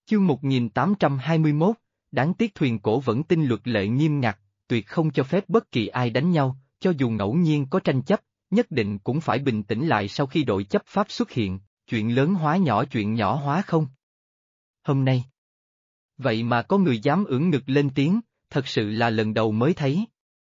Chương 1821, đáng tiếc thuyền cổ vẫn tin luật lệ nghiêm ngặt, tuyệt không cho phép bất kỳ ai đánh nhau, cho dù ngẫu nhiên có tranh chấp, nhất định cũng phải bình tĩnh lại sau khi đội chấp pháp xuất hiện, chuyện lớn hóa nhỏ chuyện nhỏ hóa không. Hôm nay, vậy mà có người dám ưỡn ngực lên tiếng, thật sự là lần đầu mới thấy.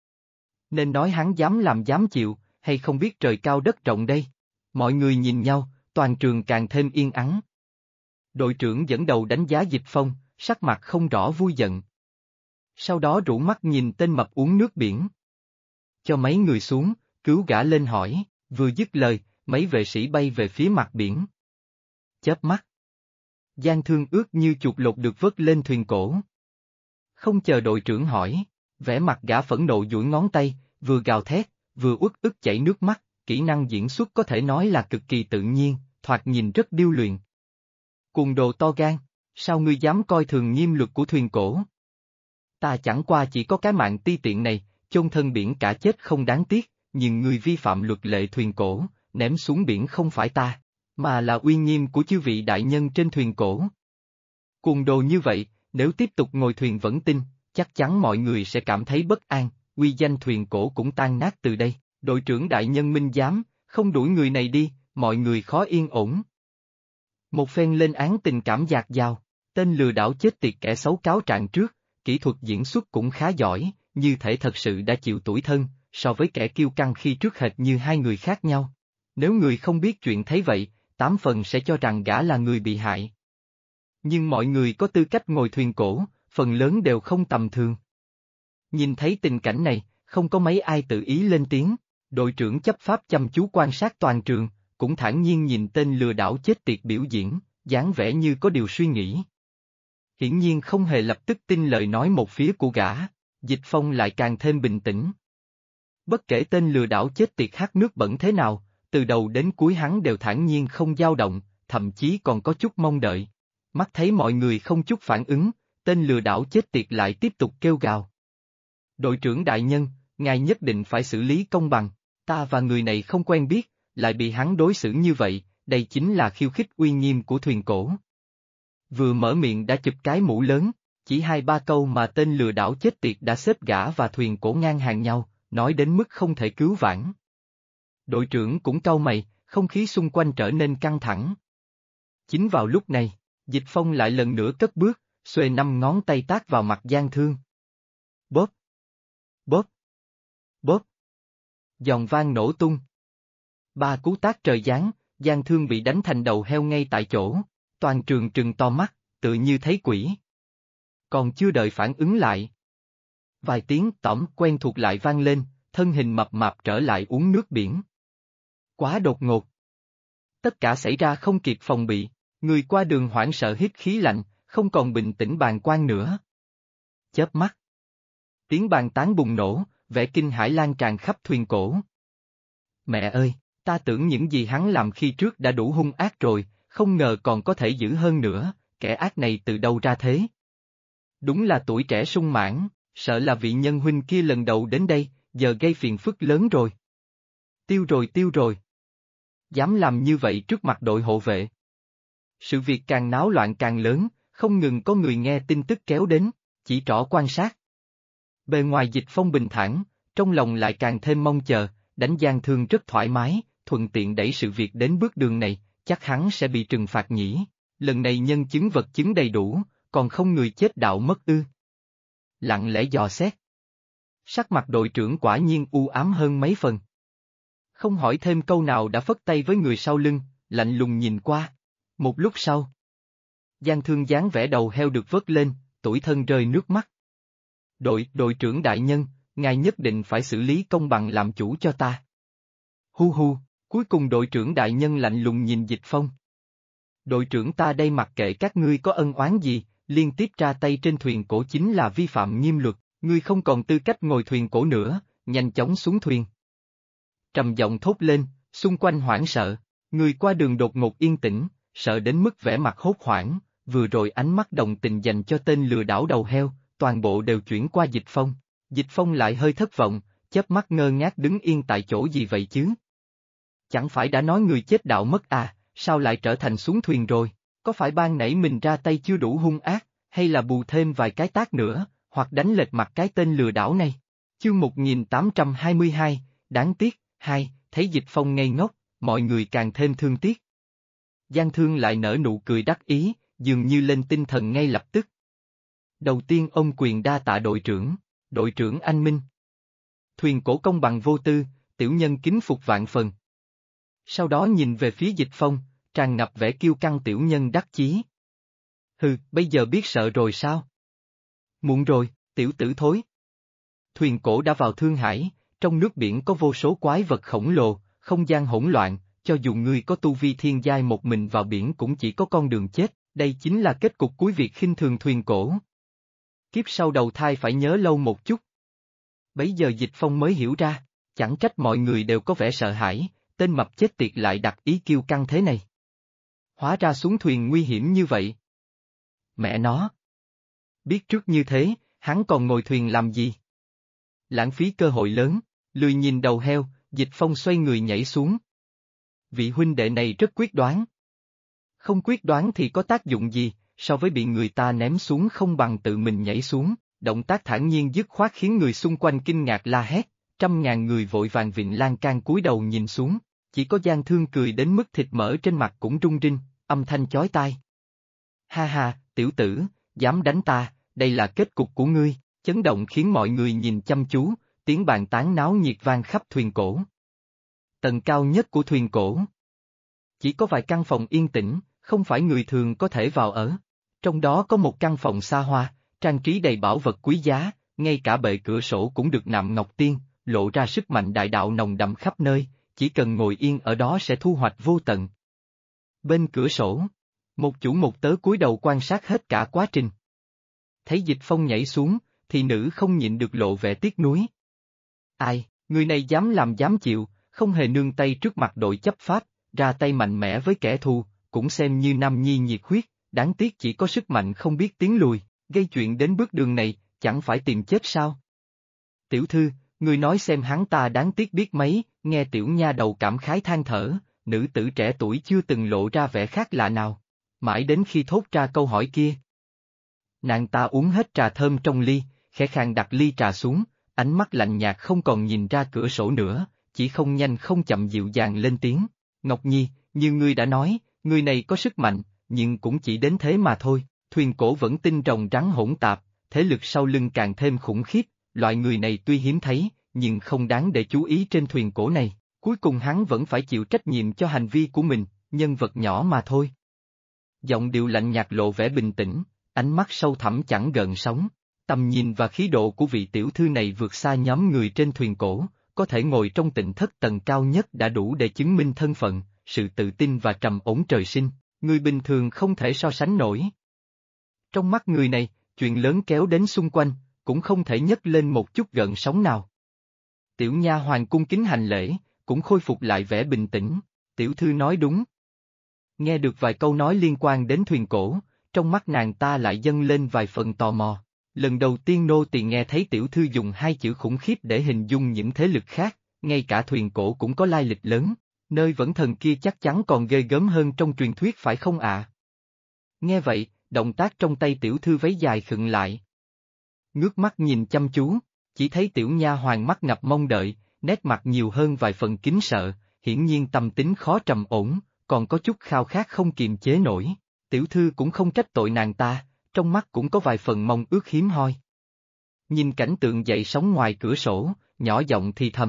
Nên nói hắn dám làm dám chịu, hay không biết trời cao đất rộng đây? Mọi người nhìn nhau, toàn trường càng thêm yên ắng. Đội trưởng dẫn đầu đánh giá Dịch Phong, sắc mặt không rõ vui giận. Sau đó rũ mắt nhìn tên mập uống nước biển. Cho mấy người xuống, cứu gã lên hỏi, vừa dứt lời, mấy vệ sĩ bay về phía mặt biển. Chớp mắt. Giang Thương ước như chuột lột được vớt lên thuyền cổ. Không chờ đội trưởng hỏi, vẻ mặt gã phẫn nộ duỗi ngón tay, vừa gào thét, vừa uất ức chảy nước mắt, kỹ năng diễn xuất có thể nói là cực kỳ tự nhiên, thoạt nhìn rất điêu luyện. Cuồng đồ to gan, sao ngươi dám coi thường nghiêm luật của thuyền cổ? Ta chẳng qua chỉ có cái mạng ti tiện này, chôn thân biển cả chết không đáng tiếc, nhưng ngươi vi phạm luật lệ thuyền cổ, ném xuống biển không phải ta, mà là uy nghiêm của chư vị đại nhân trên thuyền cổ. Cuồng đồ như vậy, nếu tiếp tục ngồi thuyền vẫn tin, chắc chắn mọi người sẽ cảm thấy bất an, uy danh thuyền cổ cũng tan nát từ đây. Đội trưởng đại nhân minh giám, không đuổi người này đi, mọi người khó yên ổn. Một phen lên án tình cảm dạt dào, tên lừa đảo chết tiệt kẻ xấu cáo trạng trước, kỹ thuật diễn xuất cũng khá giỏi, như thể thật sự đã chịu tủi thân, so với kẻ kiêu căng khi trước hệt như hai người khác nhau. Nếu người không biết chuyện thấy vậy, 8 phần sẽ cho rằng gã là người bị hại. Nhưng mọi người có tư cách ngồi thuyền cổ, phần lớn đều không tầm thường. Nhìn thấy tình cảnh này, không có mấy ai tự ý lên tiếng, đội trưởng chấp pháp chăm chú quan sát toàn trường, cũng thản nhiên nhìn tên lừa đảo chết tiệt biểu diễn, dáng vẻ như có điều suy nghĩ. Hiển nhiên không hề lập tức tin lời nói một phía của gã, Dịch Phong lại càng thêm bình tĩnh. Bất kể tên lừa đảo chết tiệt hát nước bẩn thế nào, từ đầu đến cuối hắn đều thản nhiên không dao động, thậm chí còn có chút mong đợi. Mắt thấy mọi người không chút phản ứng, tên lừa đảo chết tiệt lại tiếp tục kêu gào. Đội trưởng đại nhân, ngài nhất định phải xử lý công bằng, ta và người này không quen biết, lại bị hắn đối xử như vậy, đây chính là khiêu khích uy nghiêm của thuyền cổ. Vừa mở miệng đã chụp cái mũ lớn, chỉ 2-3 câu mà tên lừa đảo chết tiệt đã xếp gã và thuyền cổ ngang hàng nhau, nói đến mức không thể cứu vãn. Đội trưởng cũng cau mày, không khí xung quanh trở nên căng thẳng. Chính vào lúc này, Dịch Phong lại lần nữa cất bước, xuề 5 ngón tay tát vào mặt Giang Thương. Bóp! Bóp! Bóp! Giòn vang nổ tung. 3 cú tát trời giáng, Giang Thương bị đánh thành đầu heo ngay tại chỗ, toàn trường trừng to mắt, tự như thấy quỷ. Còn chưa đợi phản ứng lại. Vài tiếng tỏm quen thuộc lại vang lên, thân hình mập mạp trở lại uống nước biển. Quá đột ngột. Tất cả xảy ra không kịp phòng bị, người qua đường hoảng sợ hít khí lạnh, không còn bình tĩnh bàng quan nữa. Chớp mắt. Tiếng bàn tán bùng nổ, vẻ kinh hãi lan tràn khắp thuyền cổ. Mẹ ơi, ta tưởng những gì hắn làm khi trước đã đủ hung ác rồi, không ngờ còn có thể dữ hơn nữa, kẻ ác này từ đâu ra thế? Đúng là tuổi trẻ sung mãn, sợ là vị nhân huynh kia lần đầu đến đây, giờ gây phiền phức lớn rồi. Tiêu rồi tiêu rồi. Dám làm như vậy trước mặt đội hộ vệ. Sự việc càng náo loạn càng lớn, không ngừng có người nghe tin tức kéo đến, chỉ trỏ quan sát. Bề ngoài Dịch Phong bình thản, trong lòng lại càng thêm mong chờ, đánh Giang Thương rất thoải mái, thuận tiện đẩy sự việc đến bước đường này, chắc hắn sẽ bị trừng phạt nhỉ. Lần này nhân chứng vật chứng đầy đủ, còn không người chết đạo mất ư. Lặng lẽ dò xét. Sắc mặt đội trưởng quả nhiên u ám hơn mấy phần. Không hỏi thêm câu nào đã phất tay với người sau lưng, lạnh lùng nhìn qua. Một lúc sau, Giang Thương dáng vẻ đầu heo được vớt lên, tủi thân rơi nước mắt. Đội trưởng đại nhân, ngài nhất định phải xử lý công bằng làm chủ cho ta. Hu hu, cuối cùng đội trưởng đại nhân lạnh lùng nhìn Dịch Phong. Đội trưởng ta đây mặc kệ các ngươi có ân oán gì, liên tiếp ra tay trên thuyền cổ chính là vi phạm nghiêm luật, ngươi không còn tư cách ngồi thuyền cổ nữa, nhanh chóng xuống thuyền. Trầm giọng thốt lên, xung quanh hoảng sợ, người qua đường đột ngột yên tĩnh, sợ đến mức vẻ mặt hốt hoảng, vừa rồi ánh mắt đồng tình dành cho tên lừa đảo đầu heo, toàn bộ đều chuyển qua Dịch Phong. Dịch Phong lại hơi thất vọng, chớp mắt ngơ ngác đứng yên tại chỗ gì vậy chứ? Chẳng phải đã nói người chết đạo mất à, sao lại trở thành xuống thuyền rồi? có phải ban nãy mình ra tay chưa đủ hung ác, hay là bù thêm vài cái tát nữa, hoặc đánh lệch mặt cái tên lừa đảo này? Chương 1822, đáng tiếc, thấy Dịch Phong ngây ngốc, mọi người càng thêm thương tiếc. Giang Thương lại nở nụ cười đắc ý, dường như lên tinh thần ngay lập tức. Đầu tiên ông quyền đa tạ đội trưởng anh Minh. Thuyền cổ công bằng vô tư, tiểu nhân kính phục vạn phần. Sau đó nhìn về phía Dịch Phong, tràn ngập vẻ kiêu căng tiểu nhân đắc chí. Hừ, bây giờ biết sợ rồi sao? Muộn rồi, tiểu tử thối. Thuyền cổ đã vào Thương Hải, trong nước biển có vô số quái vật khổng lồ, không gian hỗn loạn, cho dù ngươi có tu vi thiên giai một mình vào biển cũng chỉ có con đường chết, đây chính là kết cục cuối việc khinh thường thuyền cổ. Kiếp sau đầu thai phải nhớ lâu một chút. Bấy giờ Dịch Phong mới hiểu ra, chẳng trách mọi người đều có vẻ sợ hãi, tên mập chết tiệt lại đặt ý kiêu căng thế này. Hóa ra xuống thuyền nguy hiểm như vậy. Mẹ nó! Biết trước như thế, hắn còn ngồi thuyền làm gì? Lãng phí cơ hội lớn, lười nhìn đầu heo, Dịch Phong xoay người nhảy xuống. Vị huynh đệ này rất quyết đoán. Không quyết đoán thì có tác dụng gì, so với bị người ta ném xuống không bằng tự mình nhảy xuống, động tác thản nhiên dứt khoát khiến người xung quanh kinh ngạc la hét, trăm ngàn người vội vàng vịn lan can cúi đầu nhìn xuống, chỉ có Giang Thương cười đến mức thịt mỡ trên mặt cũng rung rinh, âm thanh chói tai. Ha ha, tiểu tử, dám đánh ta, đây là kết cục của ngươi, chấn động khiến mọi người nhìn chăm chú, tiếng bàn tán náo nhiệt vang khắp thuyền cổ. Tầng cao nhất của thuyền cổ. Chỉ có vài căn phòng yên tĩnh, không phải người thường có thể vào ở. Trong đó có một căn phòng xa hoa, trang trí đầy bảo vật quý giá, ngay cả bệ cửa sổ cũng được nạm ngọc tiên, lộ ra sức mạnh đại đạo nồng đậm khắp nơi, chỉ cần ngồi yên ở đó sẽ thu hoạch vô tận. Bên cửa sổ, một chủ một tớ cúi đầu quan sát hết cả quá trình. Thấy Dịch Phong nhảy xuống, thì nữ không nhịn được lộ vẻ tiếc nuối. Ai, người này dám làm dám chịu, không hề nương tay trước mặt đội chấp pháp, ra tay mạnh mẽ với kẻ thù, cũng xem như nam nhi nhiệt huyết, đáng tiếc chỉ có sức mạnh không biết tiến lùi, gây chuyện đến bước đường này, chẳng phải tìm chết sao? Tiểu thư, người nói xem hắn ta đáng tiếc biết mấy, nghe tiểu nha đầu cảm khái than thở, nữ tử trẻ tuổi chưa từng lộ ra vẻ khác lạ nào, mãi đến khi thốt ra câu hỏi kia. Nàng ta uống hết trà thơm trong ly, khẽ khàng đặt ly trà xuống, ánh mắt lạnh nhạt không còn nhìn ra cửa sổ nữa, chỉ không nhanh không chậm dịu dàng lên tiếng, Ngọc Nhi, như ngươi đã nói, người này có sức mạnh, nhưng cũng chỉ đến thế mà thôi, thuyền cổ vẫn tinh rồng rắn hỗn tạp, thế lực sau lưng càng thêm khủng khiếp, loại người này tuy hiếm thấy, nhưng không đáng để chú ý trên thuyền cổ này, cuối cùng hắn vẫn phải chịu trách nhiệm cho hành vi của mình, nhân vật nhỏ mà thôi. Giọng điệu lạnh nhạt lộ vẻ bình tĩnh, ánh mắt sâu thẳm chẳng gợn sóng, tầm nhìn và khí độ của vị tiểu thư này vượt xa nhóm người trên thuyền cổ, có thể ngồi trong tịnh thất tầng cao nhất đã đủ để chứng minh thân phận, sự tự tin và trầm ổn trời sinh, người bình thường không thể so sánh nổi. Trong mắt người này, chuyện lớn kéo đến xung quanh, cũng không thể nhấc lên một chút gợn sóng nào. Tiểu nha hoàn cung kính hành lễ, cũng khôi phục lại vẻ bình tĩnh, tiểu thư nói đúng. Nghe được vài câu nói liên quan đến thuyền cổ, trong mắt nàng ta lại dâng lên vài phần tò mò. Lần đầu tiên nô tỳ nghe thấy tiểu thư dùng hai chữ khủng khiếp để hình dung những thế lực khác, ngay cả thuyền cổ cũng có lai lịch lớn, nơi vẫn thần kia chắc chắn còn ghê gớm hơn trong truyền thuyết phải không ạ? Nghe vậy, động tác trong tay tiểu thư váy dài khựng lại. Ngước mắt nhìn chăm chú, chỉ thấy tiểu nha hoàn mắt ngập mong đợi, nét mặt nhiều hơn vài phần kính sợ, hiển nhiên tâm tính khó trầm ổn, còn có chút khao khát không kiềm chế nổi. Tiểu thư cũng không trách tội nàng ta, trong mắt cũng có vài phần mong ước hiếm hoi. Nhìn cảnh tượng dậy sóng ngoài cửa sổ, nhỏ giọng thì thầm.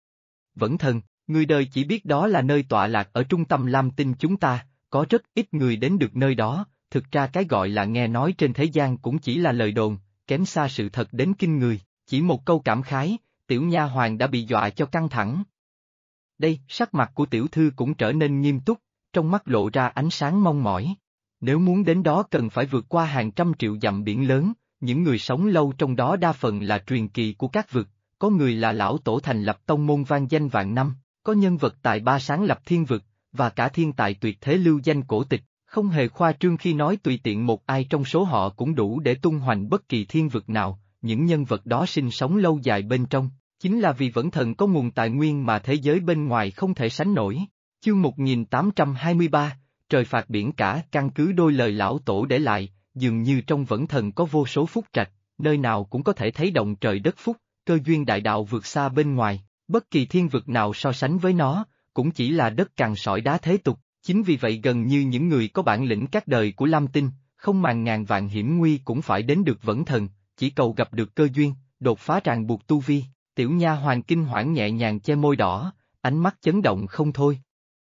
Vẫn thần, người đời chỉ biết đó là nơi tọa lạc ở trung tâm Lam Tinh chúng ta, có rất ít người đến được nơi đó, thực ra cái gọi là nghe nói trên thế gian cũng chỉ là lời đồn, kém xa sự thật đến kinh người, chỉ một câu cảm khái, tiểu nha hoàn đã bị dọa cho căng thẳng. Đây, sắc mặt của tiểu thư cũng trở nên nghiêm túc, trong mắt lộ ra ánh sáng mong mỏi. Nếu muốn đến đó cần phải vượt qua hàng trăm triệu dặm biển lớn, những người sống lâu trong đó đa phần là truyền kỳ của các vực, có người là lão tổ thành lập tông môn vang danh vạn năm, có nhân vật tài ba sáng lập thiên vực, và cả thiên tài tuyệt thế lưu danh cổ tịch, không hề khoa trương khi nói tùy tiện một ai trong số họ cũng đủ để tung hoành bất kỳ thiên vực nào, những nhân vật đó sinh sống lâu dài bên trong, chính là vì vẫn thần có nguồn tài nguyên mà thế giới bên ngoài không thể sánh nổi. Chương 1823, trời phạt biển cả căn cứ đôi lời lão tổ để lại, dường như trong Vẫn Thần có vô số phúc trạch, nơi nào cũng có thể thấy động trời đất phúc, cơ duyên đại đạo vượt xa bên ngoài, bất kỳ thiên vực nào so sánh với nó, cũng chỉ là đất cằn sỏi đá thế tục, chính vì vậy gần như những người có bản lĩnh các đời của Lam Tinh, không màng ngàn vạn hiểm nguy cũng phải đến được Vẫn Thần, chỉ cầu gặp được cơ duyên, đột phá ràng buộc tu vi. Tiểu nha hoàn kinh hoảng nhẹ nhàng che môi đỏ, ánh mắt chấn động không thôi.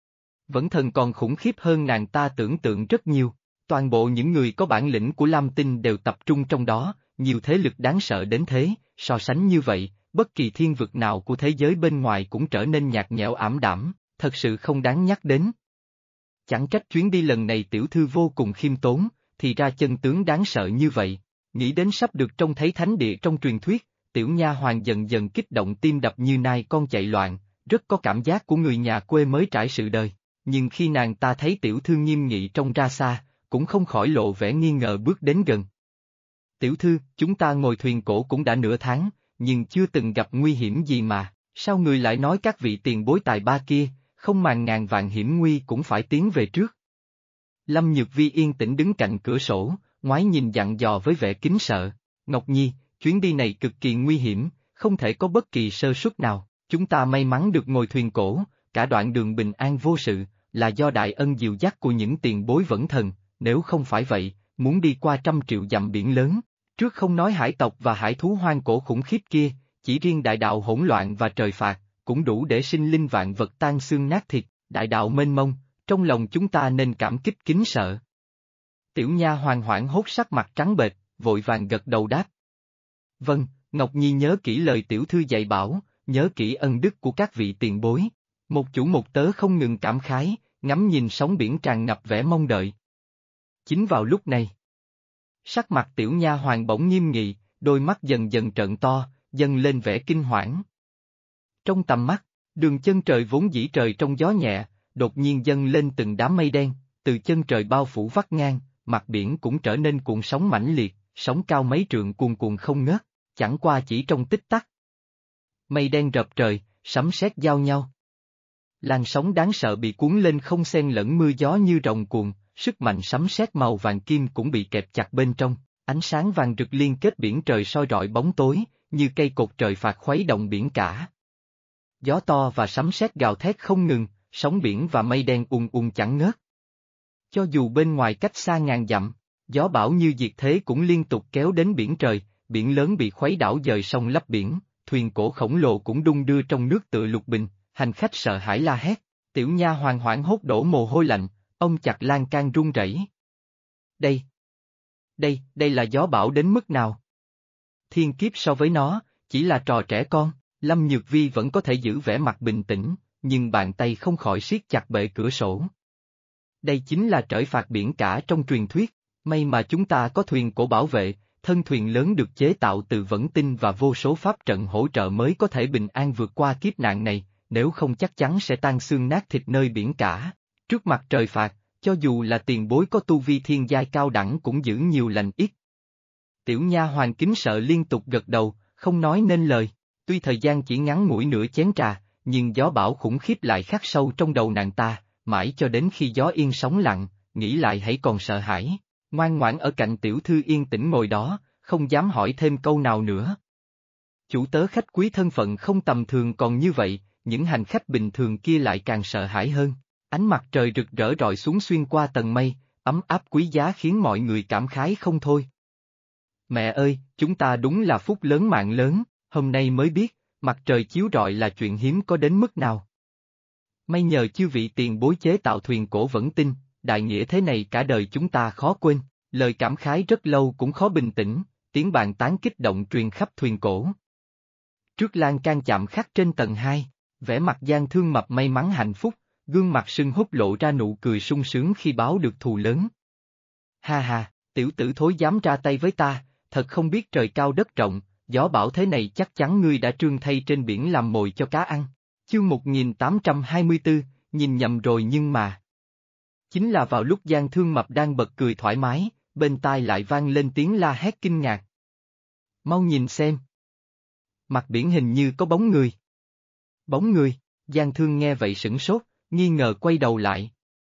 Vẫn Thần còn khủng khiếp hơn nàng ta tưởng tượng rất nhiều, toàn bộ những người có bản lĩnh của Lam Tinh đều tập trung trong đó, nhiều thế lực đáng sợ đến thế, so sánh như vậy, bất kỳ thiên vực nào của thế giới bên ngoài cũng trở nên nhạt nhẽo ảm đạm, thật sự không đáng nhắc đến. Chẳng trách chuyến đi lần này tiểu thư vô cùng khiêm tốn, thì ra chân tướng đáng sợ như vậy, nghĩ đến sắp được trông thấy thánh địa trong truyền thuyết. Tiểu nha hoàn dần dần kích động tim đập như nai con chạy loạn, rất có cảm giác của người nhà quê mới trải sự đời. Nhưng khi nàng ta thấy tiểu thư nghiêm nghị trông ra xa, cũng không khỏi lộ vẻ nghi ngờ bước đến gần. Tiểu thư, chúng ta ngồi thuyền cổ cũng đã nửa tháng, nhưng chưa từng gặp nguy hiểm gì mà, sao người lại nói các vị tiền bối tài ba kia, không màng ngàn vạn hiểm nguy cũng phải tiến về trước. Lâm Nhược Vi yên tĩnh đứng cạnh cửa sổ, ngoái nhìn dặn dò với vẻ kính sợ. Ngọc Nhi, chuyến đi này cực kỳ nguy hiểm, không thể có bất kỳ sơ suất nào, chúng ta may mắn được ngồi thuyền cổ, cả đoạn đường bình an vô sự, là do đại ân dìu dắt của những tiền bối Vẫn Thần, nếu không phải vậy, muốn đi qua 100 triệu dặm biển lớn, trước không nói hải tộc và hải thú hoang cổ khủng khiếp kia, chỉ riêng đại đạo hỗn loạn và trời phạt, cũng đủ để sinh linh vạn vật tan xương nát thịt, đại đạo mênh mông, trong lòng chúng ta nên cảm kích kính sợ. Tiểu nha hoàn hoảng hốt sắc mặt trắng bệch, vội vàng gật đầu đáp. Vâng, Ngọc Nhi nhớ kỹ lời tiểu thư dạy bảo, nhớ kỹ ân đức của các vị tiền bối. Một chủ một tớ không ngừng cảm khái, ngắm nhìn sóng biển tràn ngập vẻ mong đợi. Chính vào lúc này, sắc mặt tiểu nha hoàn bỗng nghiêm nghị, đôi mắt dần dần trợn to, dâng lên vẻ kinh hoảng. Trong tầm mắt, đường chân trời vốn dĩ trời trong gió nhẹ, đột nhiên dâng lên từng đám mây đen, từ chân trời bao phủ vắt ngang, mặt biển cũng trở nên cuộn sóng mãnh liệt, sóng cao mấy trượng cuồn cuộn không ngớt, chẳng qua chỉ trong tích tắc. Mây đen rợp trời, sấm sét giao nhau. Làn sóng đáng sợ bị cuốn lên không xen lẫn mưa gió như rồng cuồng, sức mạnh sấm sét màu vàng kim cũng bị kẹp chặt bên trong, ánh sáng vàng rực liên kết biển trời soi rọi bóng tối, như cây cột trời phạt khuấy động biển cả. Gió to và sấm sét gào thét không ngừng, sóng biển và mây đen chẳng ngớt. Cho dù bên ngoài cách xa ngàn dặm, gió bão như diệt thế cũng liên tục kéo đến biển trời, biển lớn bị khuấy đảo dời sông lấp biển, thuyền cổ khổng lồ cũng đung đưa trong nước tựa lục bình, hành khách sợ hãi la hét, tiểu nha hoàn hoảng hốt đổ mồ hôi lạnh, ông chặt lan can run rẩy. Đây là gió bão đến mức nào? Thiên kiếp so với nó, chỉ là trò trẻ con, Lâm Nhược Vi vẫn có thể giữ vẻ mặt bình tĩnh, nhưng bàn tay không khỏi siết chặt bệ cửa sổ. Đây chính là trời phạt biển cả trong truyền thuyết, may mà chúng ta có thuyền cổ bảo vệ, thân thuyền lớn được chế tạo từ Vẫn Tinh và vô số pháp trận hỗ trợ mới có thể bình an vượt qua kiếp nạn này, nếu không chắc chắn sẽ tan xương nát thịt nơi biển cả. Trước mặt trời phạt, cho dù là tiền bối có tu vi thiên giai cao đẳng cũng giữ nhiều lành ít. Tiểu nha hoàn kính sợ liên tục gật đầu, không nói nên lời, tuy thời gian chỉ ngắn ngủi nửa chén trà, nhưng gió bão khủng khiếp lại khắc sâu trong đầu nàng ta, mãi cho đến khi gió yên sóng lặng, nghĩ lại hãy còn sợ hãi, ngoan ngoãn ở cạnh tiểu thư yên tĩnh ngồi đó, không dám hỏi thêm câu nào nữa. Chủ tớ khách quý thân phận không tầm thường còn như vậy, những hành khách bình thường kia lại càng sợ hãi hơn. Ánh mặt trời rực rỡ rọi xuống xuyên qua tầng mây, ấm áp quý giá khiến mọi người cảm khái không thôi. Mẹ ơi, chúng ta đúng là phúc lớn mạng lớn, hôm nay mới biết, mặt trời chiếu rọi là chuyện hiếm có đến mức nào. May nhờ chư vị tiền bối chế tạo thuyền cổ Vẫn Tinh, đại nghĩa thế này cả đời chúng ta khó quên, lời cảm khái rất lâu cũng khó bình tĩnh, tiếng bàn tán kích động truyền khắp thuyền cổ. Trước lan can chạm khắc trên tầng 2, vẻ mặt gian thương mập may mắn hạnh phúc, gương mặt sưng húp lộ ra nụ cười sung sướng khi báo được thù lớn. Ha ha, tiểu tử thối dám ra tay với ta, thật không biết trời cao đất rộng, gió bão thế này chắc chắn ngươi đã trương thay trên biển làm mồi cho cá ăn. Chương 1824, nhìn nhầm rồi nhưng mà. Chính là vào lúc gian thương mập đang bật cười thoải mái, bên tai lại vang lên tiếng la hét kinh ngạc. Mau nhìn xem. Mặt biển hình như có bóng người. Bóng người, gian thương nghe vậy sửng sốt, nghi ngờ quay đầu lại.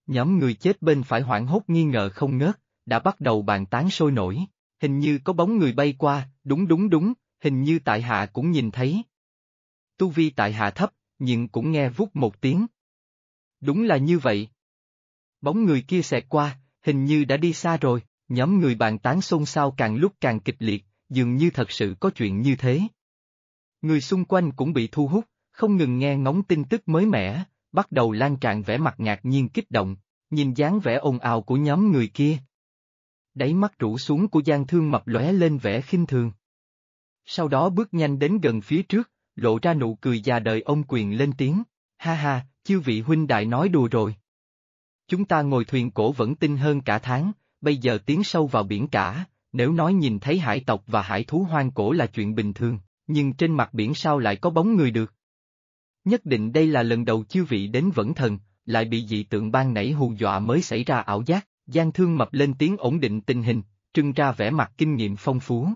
Nhóm người chết bên phải hoảng hốt nghi ngờ không ngớt, đã bắt đầu bàn tán sôi nổi. Hình như có bóng người bay qua, đúng, hình như tại hạ cũng nhìn thấy. Tu vi tại hạ thấp, nhưng cũng nghe vút một tiếng. Đúng là như vậy. Bóng người kia xẹt qua, hình như đã đi xa rồi, nhóm người bàn tán xôn xao càng lúc càng kịch liệt, dường như thật sự có chuyện như thế. Người xung quanh cũng bị thu hút, không ngừng nghe ngóng tin tức mới mẻ, bắt đầu lan tràn vẻ mặt ngạc nhiên kích động, nhìn dáng vẻ ồn ào của nhóm người kia. Đáy mắt rũ xuống của Giang Thương Mập lóe lên vẻ khinh thường. Sau đó bước nhanh đến gần phía trước, lộ ra nụ cười già đời ông Quyền lên tiếng, ha ha, chư vị huynh đại nói đùa rồi. Chúng ta ngồi thuyền cổ vẫn tinh hơn cả tháng, bây giờ tiến sâu vào biển cả, nếu nói nhìn thấy hải tộc và hải thú hoang cổ là chuyện bình thường, nhưng trên mặt biển sao lại có bóng người được? Nhất định đây là lần đầu chư vị đến Vẫn Thần, lại bị dị tượng ban nãy hù dọa mới xảy ra ảo giác, Giang Thương Mập lên tiếng ổn định tình hình, trưng ra vẻ mặt kinh nghiệm phong phú.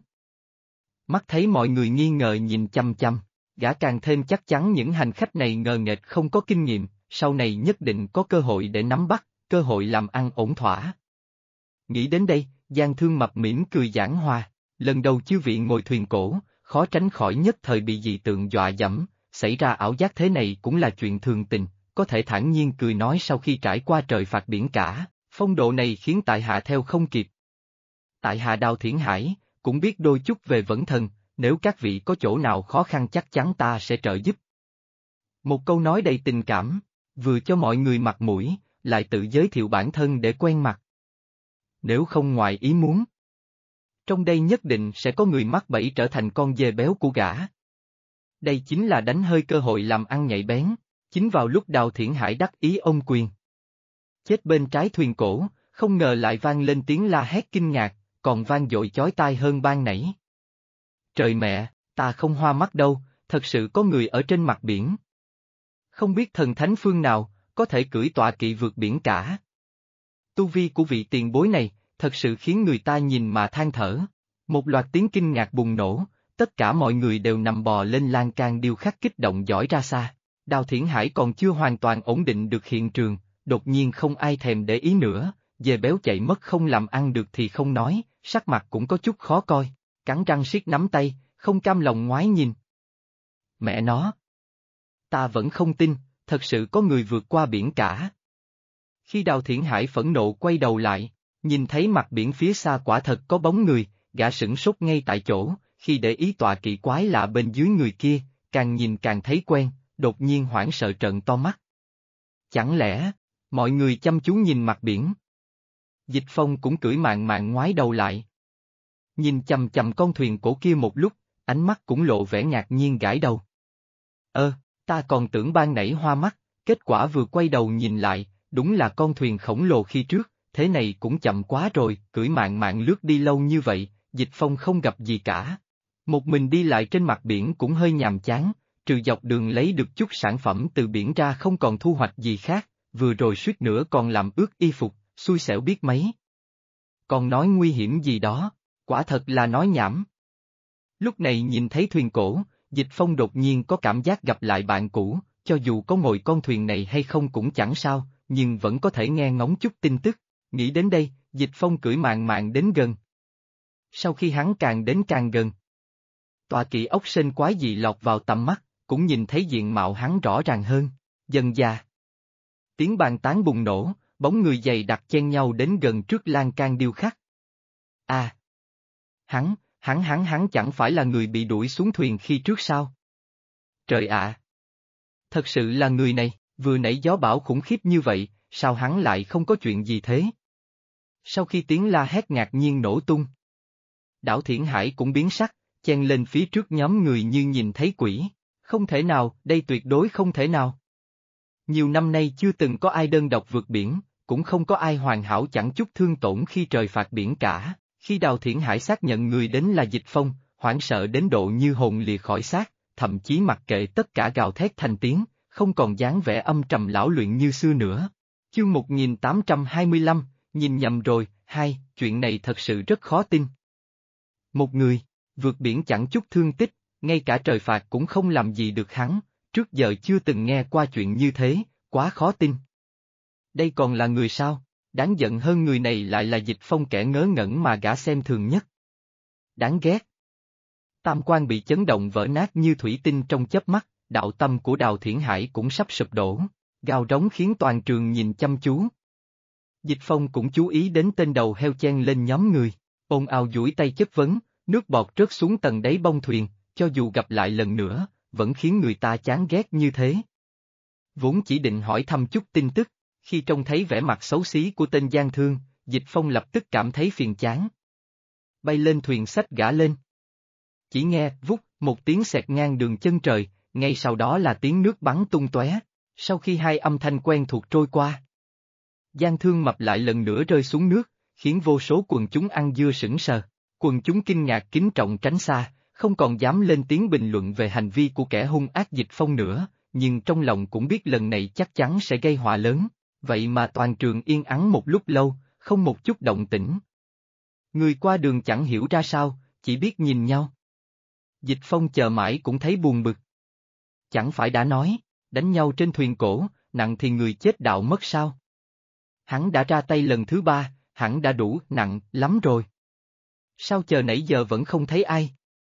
Mắt thấy mọi người nghi ngờ nhìn chăm chăm, gã càng thêm chắc chắn những hành khách này ngờ nghệch không có kinh nghiệm, sau này nhất định có cơ hội để nắm bắt, cơ hội làm ăn ổn thỏa. Nghĩ đến đây, Giang Thương Mập mỉm cười giảng hòa, lần đầu chư vị ngồi thuyền cổ, khó tránh khỏi nhất thời bị dị tượng dọa dẫm, xảy ra ảo giác thế này cũng là chuyện thường tình, có thể thản nhiên cười nói sau khi trải qua trời phạt biển cả, phong độ này khiến tại hạ theo không kịp. Tại hạ Đào Thiển Hải, cũng biết đôi chút về Vẫn Thần, nếu các vị có chỗ nào khó khăn chắc chắn ta sẽ trợ giúp. Một câu nói đầy tình cảm, vừa cho mọi người mặt mũi, lại tự giới thiệu bản thân để quen mặt. Nếu không ngoài ý muốn, trong đây nhất định sẽ có người mắc bẫy trở thành con dê béo của gã. Đây chính là đánh hơi cơ hội làm ăn nhạy bén, chính vào lúc Đào Thiển Hải đắc ý ông Quyền. Chết bên trái thuyền cổ, không ngờ lại vang lên tiếng la hét kinh ngạc, còn vang dội chói tai hơn ban nãy. Trời mẹ, ta không hoa mắt đâu, thật sự có người ở trên mặt biển. Không biết thần thánh phương nào, có thể cưỡi tọa kỵ vượt biển cả. Tu vi của vị tiền bối này, thật sự khiến người ta nhìn mà than thở. Một loạt tiếng kinh ngạc bùng nổ, tất cả mọi người đều nằm bò lên lan can điêu khắc kích động dõi ra xa. Đào Thiển Hải còn chưa hoàn toàn ổn định được hiện trường, đột nhiên không ai thèm để ý nữa, dê béo chạy mất không làm ăn được thì không nói, sắc mặt cũng có chút khó coi, cắn răng siết nắm tay, không cam lòng ngoái nhìn. Mẹ nó! Ta vẫn không tin, thật sự có người vượt qua biển cả. Khi Đào Thiển Hải phẫn nộ quay đầu lại, nhìn thấy mặt biển phía xa quả thật có bóng người, gã sửng sốt ngay tại chỗ, khi để ý tọa kỵ quái lạ bên dưới người kia, càng nhìn càng thấy quen, đột nhiên hoảng sợ trợn to mắt. Chẳng lẽ, mọi người chăm chú nhìn mặt biển? Dịch Phong cũng cưỡi mạn mạn ngoái đầu lại. Nhìn chầm chầm con thuyền cổ kia một lúc, ánh mắt cũng lộ vẻ ngạc nhiên gãi đầu. Ta còn tưởng ban nãy hoa mắt, kết quả vừa quay đầu nhìn lại, đúng là con thuyền khổng lồ khi trước, thế này cũng chậm quá rồi, cưỡi mạn mạn lướt đi lâu như vậy, Dịch Phong không gặp gì cả. Một mình đi lại trên mặt biển cũng hơi nhàm chán, trừ dọc đường lấy được chút sản phẩm từ biển ra không còn thu hoạch gì khác, vừa rồi suýt nữa còn làm ướt y phục, xui xẻo biết mấy. Còn nói nguy hiểm gì đó, quả thật là nói nhảm. Lúc này nhìn thấy thuyền cổ, Dịch Phong đột nhiên có cảm giác gặp lại bạn cũ, cho dù có ngồi con thuyền này hay không cũng chẳng sao, nhưng vẫn có thể nghe ngóng chút tin tức. Nghĩ đến đây, Dịch Phong cưỡi mạn mạn đến gần. Sau khi hắn càng đến càng gần, tọa kỵ ốc sên quái dị lọt vào tầm mắt, cũng nhìn thấy diện mạo hắn rõ ràng hơn. Dần dà, tiếng bàn tán bùng nổ, bóng người dày đặc chen nhau đến gần trước lan can điêu khắc. À! Hắn chẳng phải là người bị đuổi xuống thuyền khi trước sao? Trời ạ! Thật sự là người này, vừa nãy gió bão khủng khiếp như vậy, sao hắn lại không có chuyện gì thế? Sau khi tiếng la hét ngạc nhiên nổ tung, Đảo Thiển Hải cũng biến sắc, chen lên phía trước nhóm người như nhìn thấy quỷ. Không thể nào, đây tuyệt đối không thể nào. Nhiều năm nay chưa từng có ai đơn độc vượt biển, cũng không có ai hoàn hảo chẳng chút thương tổn khi trời phạt biển cả. Khi Đào Thiển Hải xác nhận người đến là Dịch Phong, hoảng sợ đến độ như hồn lìa khỏi xác, thậm chí mặc kệ tất cả gào thét thành tiếng, không còn dáng vẻ âm trầm lão luyện như xưa nữa. Chương 1825, nhìn nhầm rồi, chuyện này thật sự rất khó tin. Một người, vượt biển chẳng chút thương tích, ngay cả trời phạt cũng không làm gì được hắn, trước giờ chưa từng nghe qua chuyện như thế, quá khó tin. Đây còn là người sao? Đáng giận hơn người này lại là Dịch Phong kẻ ngớ ngẩn mà gã xem thường nhất. Đáng ghét. Tam quan bị chấn động vỡ nát như thủy tinh trong chớp mắt, đạo tâm của Đào Thiển Hải cũng sắp sụp đổ, gào rống khiến toàn trường nhìn chăm chú. Dịch Phong cũng chú ý đến tên đầu heo chen lên nhóm người, ồn ào duỗi tay chất vấn, nước bọt rớt xuống tầng đáy bông thuyền, cho dù gặp lại lần nữa, vẫn khiến người ta chán ghét như thế. Vốn chỉ định hỏi thăm chút tin tức, khi trông thấy vẻ mặt xấu xí của tên gian thương, Dịch Phong lập tức cảm thấy phiền chán. Bay lên thuyền xách gã lên. Chỉ nghe, vút, một tiếng xẹt ngang đường chân trời, ngay sau đó là tiếng nước bắn tung tóe. Sau khi hai âm thanh quen thuộc trôi qua, gian thương mập lại lần nữa rơi xuống nước, khiến vô số quần chúng ăn dưa sững sờ. Quần chúng kinh ngạc kính trọng tránh xa, không còn dám lên tiếng bình luận về hành vi của kẻ hung ác Dịch Phong nữa, nhưng trong lòng cũng biết lần này chắc chắn sẽ gây họa lớn, vậy mà toàn trường yên ắng một lúc lâu, không một chút động tĩnh. Người qua đường chẳng hiểu ra sao, chỉ biết nhìn nhau. Dịch Phong chờ mãi cũng thấy buồn bực. Chẳng phải đã nói, đánh nhau trên thuyền cổ, nặng thì người chết đạo mất sao? Hắn đã ra tay lần thứ 3, hẳn đã đủ nặng lắm rồi. Sao chờ nãy giờ vẫn không thấy ai?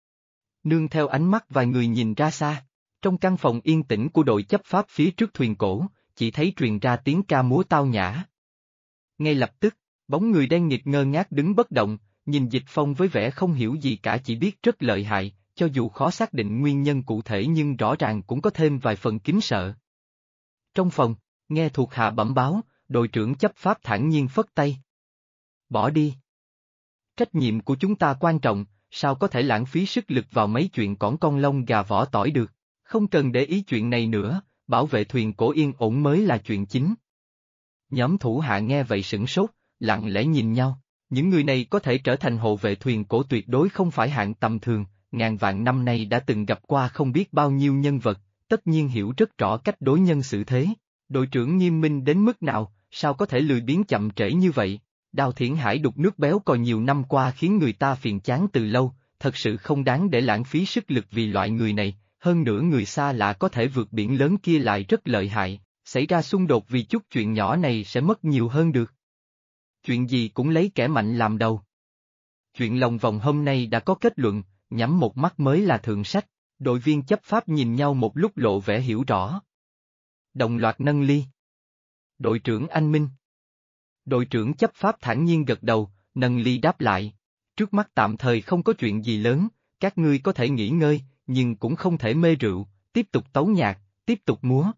Nương theo ánh mắt vài người nhìn ra xa, trong căn phòng yên tĩnh của đội chấp pháp phía trước thuyền cổ, chỉ thấy truyền ra tiếng ca múa tao nhã. Ngay lập tức, bóng người đen nghịt ngơ ngác đứng bất động, nhìn Dịch Phong với vẻ không hiểu gì cả, chỉ biết rất lợi hại, cho dù khó xác định nguyên nhân cụ thể nhưng rõ ràng cũng có thêm vài phần kính sợ. Trong phòng, nghe thuộc hạ bẩm báo, đội trưởng chấp pháp thản nhiên phất tay. Bỏ đi. Trách nhiệm của chúng ta quan trọng, sao có thể lãng phí sức lực vào mấy chuyện cỏn con lông gà vỏ tỏi được, không cần để ý chuyện này nữa, bảo vệ thuyền cổ yên ổn mới là chuyện chính. Nhóm thủ hạ nghe vậy sửng sốt, lặng lẽ nhìn nhau, những người này có thể trở thành hộ vệ thuyền cổ tuyệt đối không phải hạng tầm thường, ngàn vạn năm nay đã từng gặp qua không biết bao nhiêu nhân vật, tất nhiên hiểu rất rõ cách đối nhân xử thế. Đội trưởng nghiêm minh đến mức nào, sao có thể lười biếng chậm trễ như vậy? Đào Thiển Hải đục nước béo cò nhiều năm qua khiến người ta phiền chán từ lâu, thật sự không đáng để lãng phí sức lực vì loại người này, hơn nữa người xa lạ có thể vượt biển lớn kia lại rất lợi hại, xảy ra xung đột vì chút chuyện nhỏ này sẽ mất nhiều hơn được. Chuyện gì cũng lấy kẻ mạnh làm đầu. Chuyện lòng vòng hôm nay đã có kết luận, nhắm một mắt mới là thượng sách, đội viên chấp pháp nhìn nhau một lúc lộ vẻ hiểu rõ. Đồng loạt nâng ly. Đội trưởng anh minh. Đội trưởng chấp pháp thản nhiên gật đầu, nâng ly đáp lại. Trước mắt tạm thời không có chuyện gì lớn, các ngươi có thể nghỉ ngơi, nhưng cũng không thể mê rượu, tiếp tục tấu nhạc, tiếp tục múa.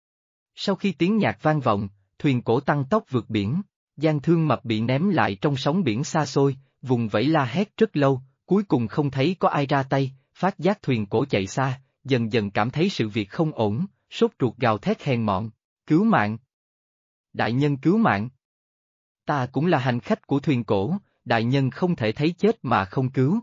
Sau khi tiếng nhạc vang vọng, thuyền cổ tăng tốc vượt biển, gian thương mập bị ném lại trong sóng biển xa xôi, vùng vẫy la hét rất lâu, cuối cùng không thấy có ai ra tay, phát giác thuyền cổ chạy xa, dần dần cảm thấy sự việc không ổn, sốt ruột gào thét hèn mọn, cứu mạng. Đại nhân cứu mạng. Ta cũng là hành khách của thuyền cổ, đại nhân không thể thấy chết mà không cứu.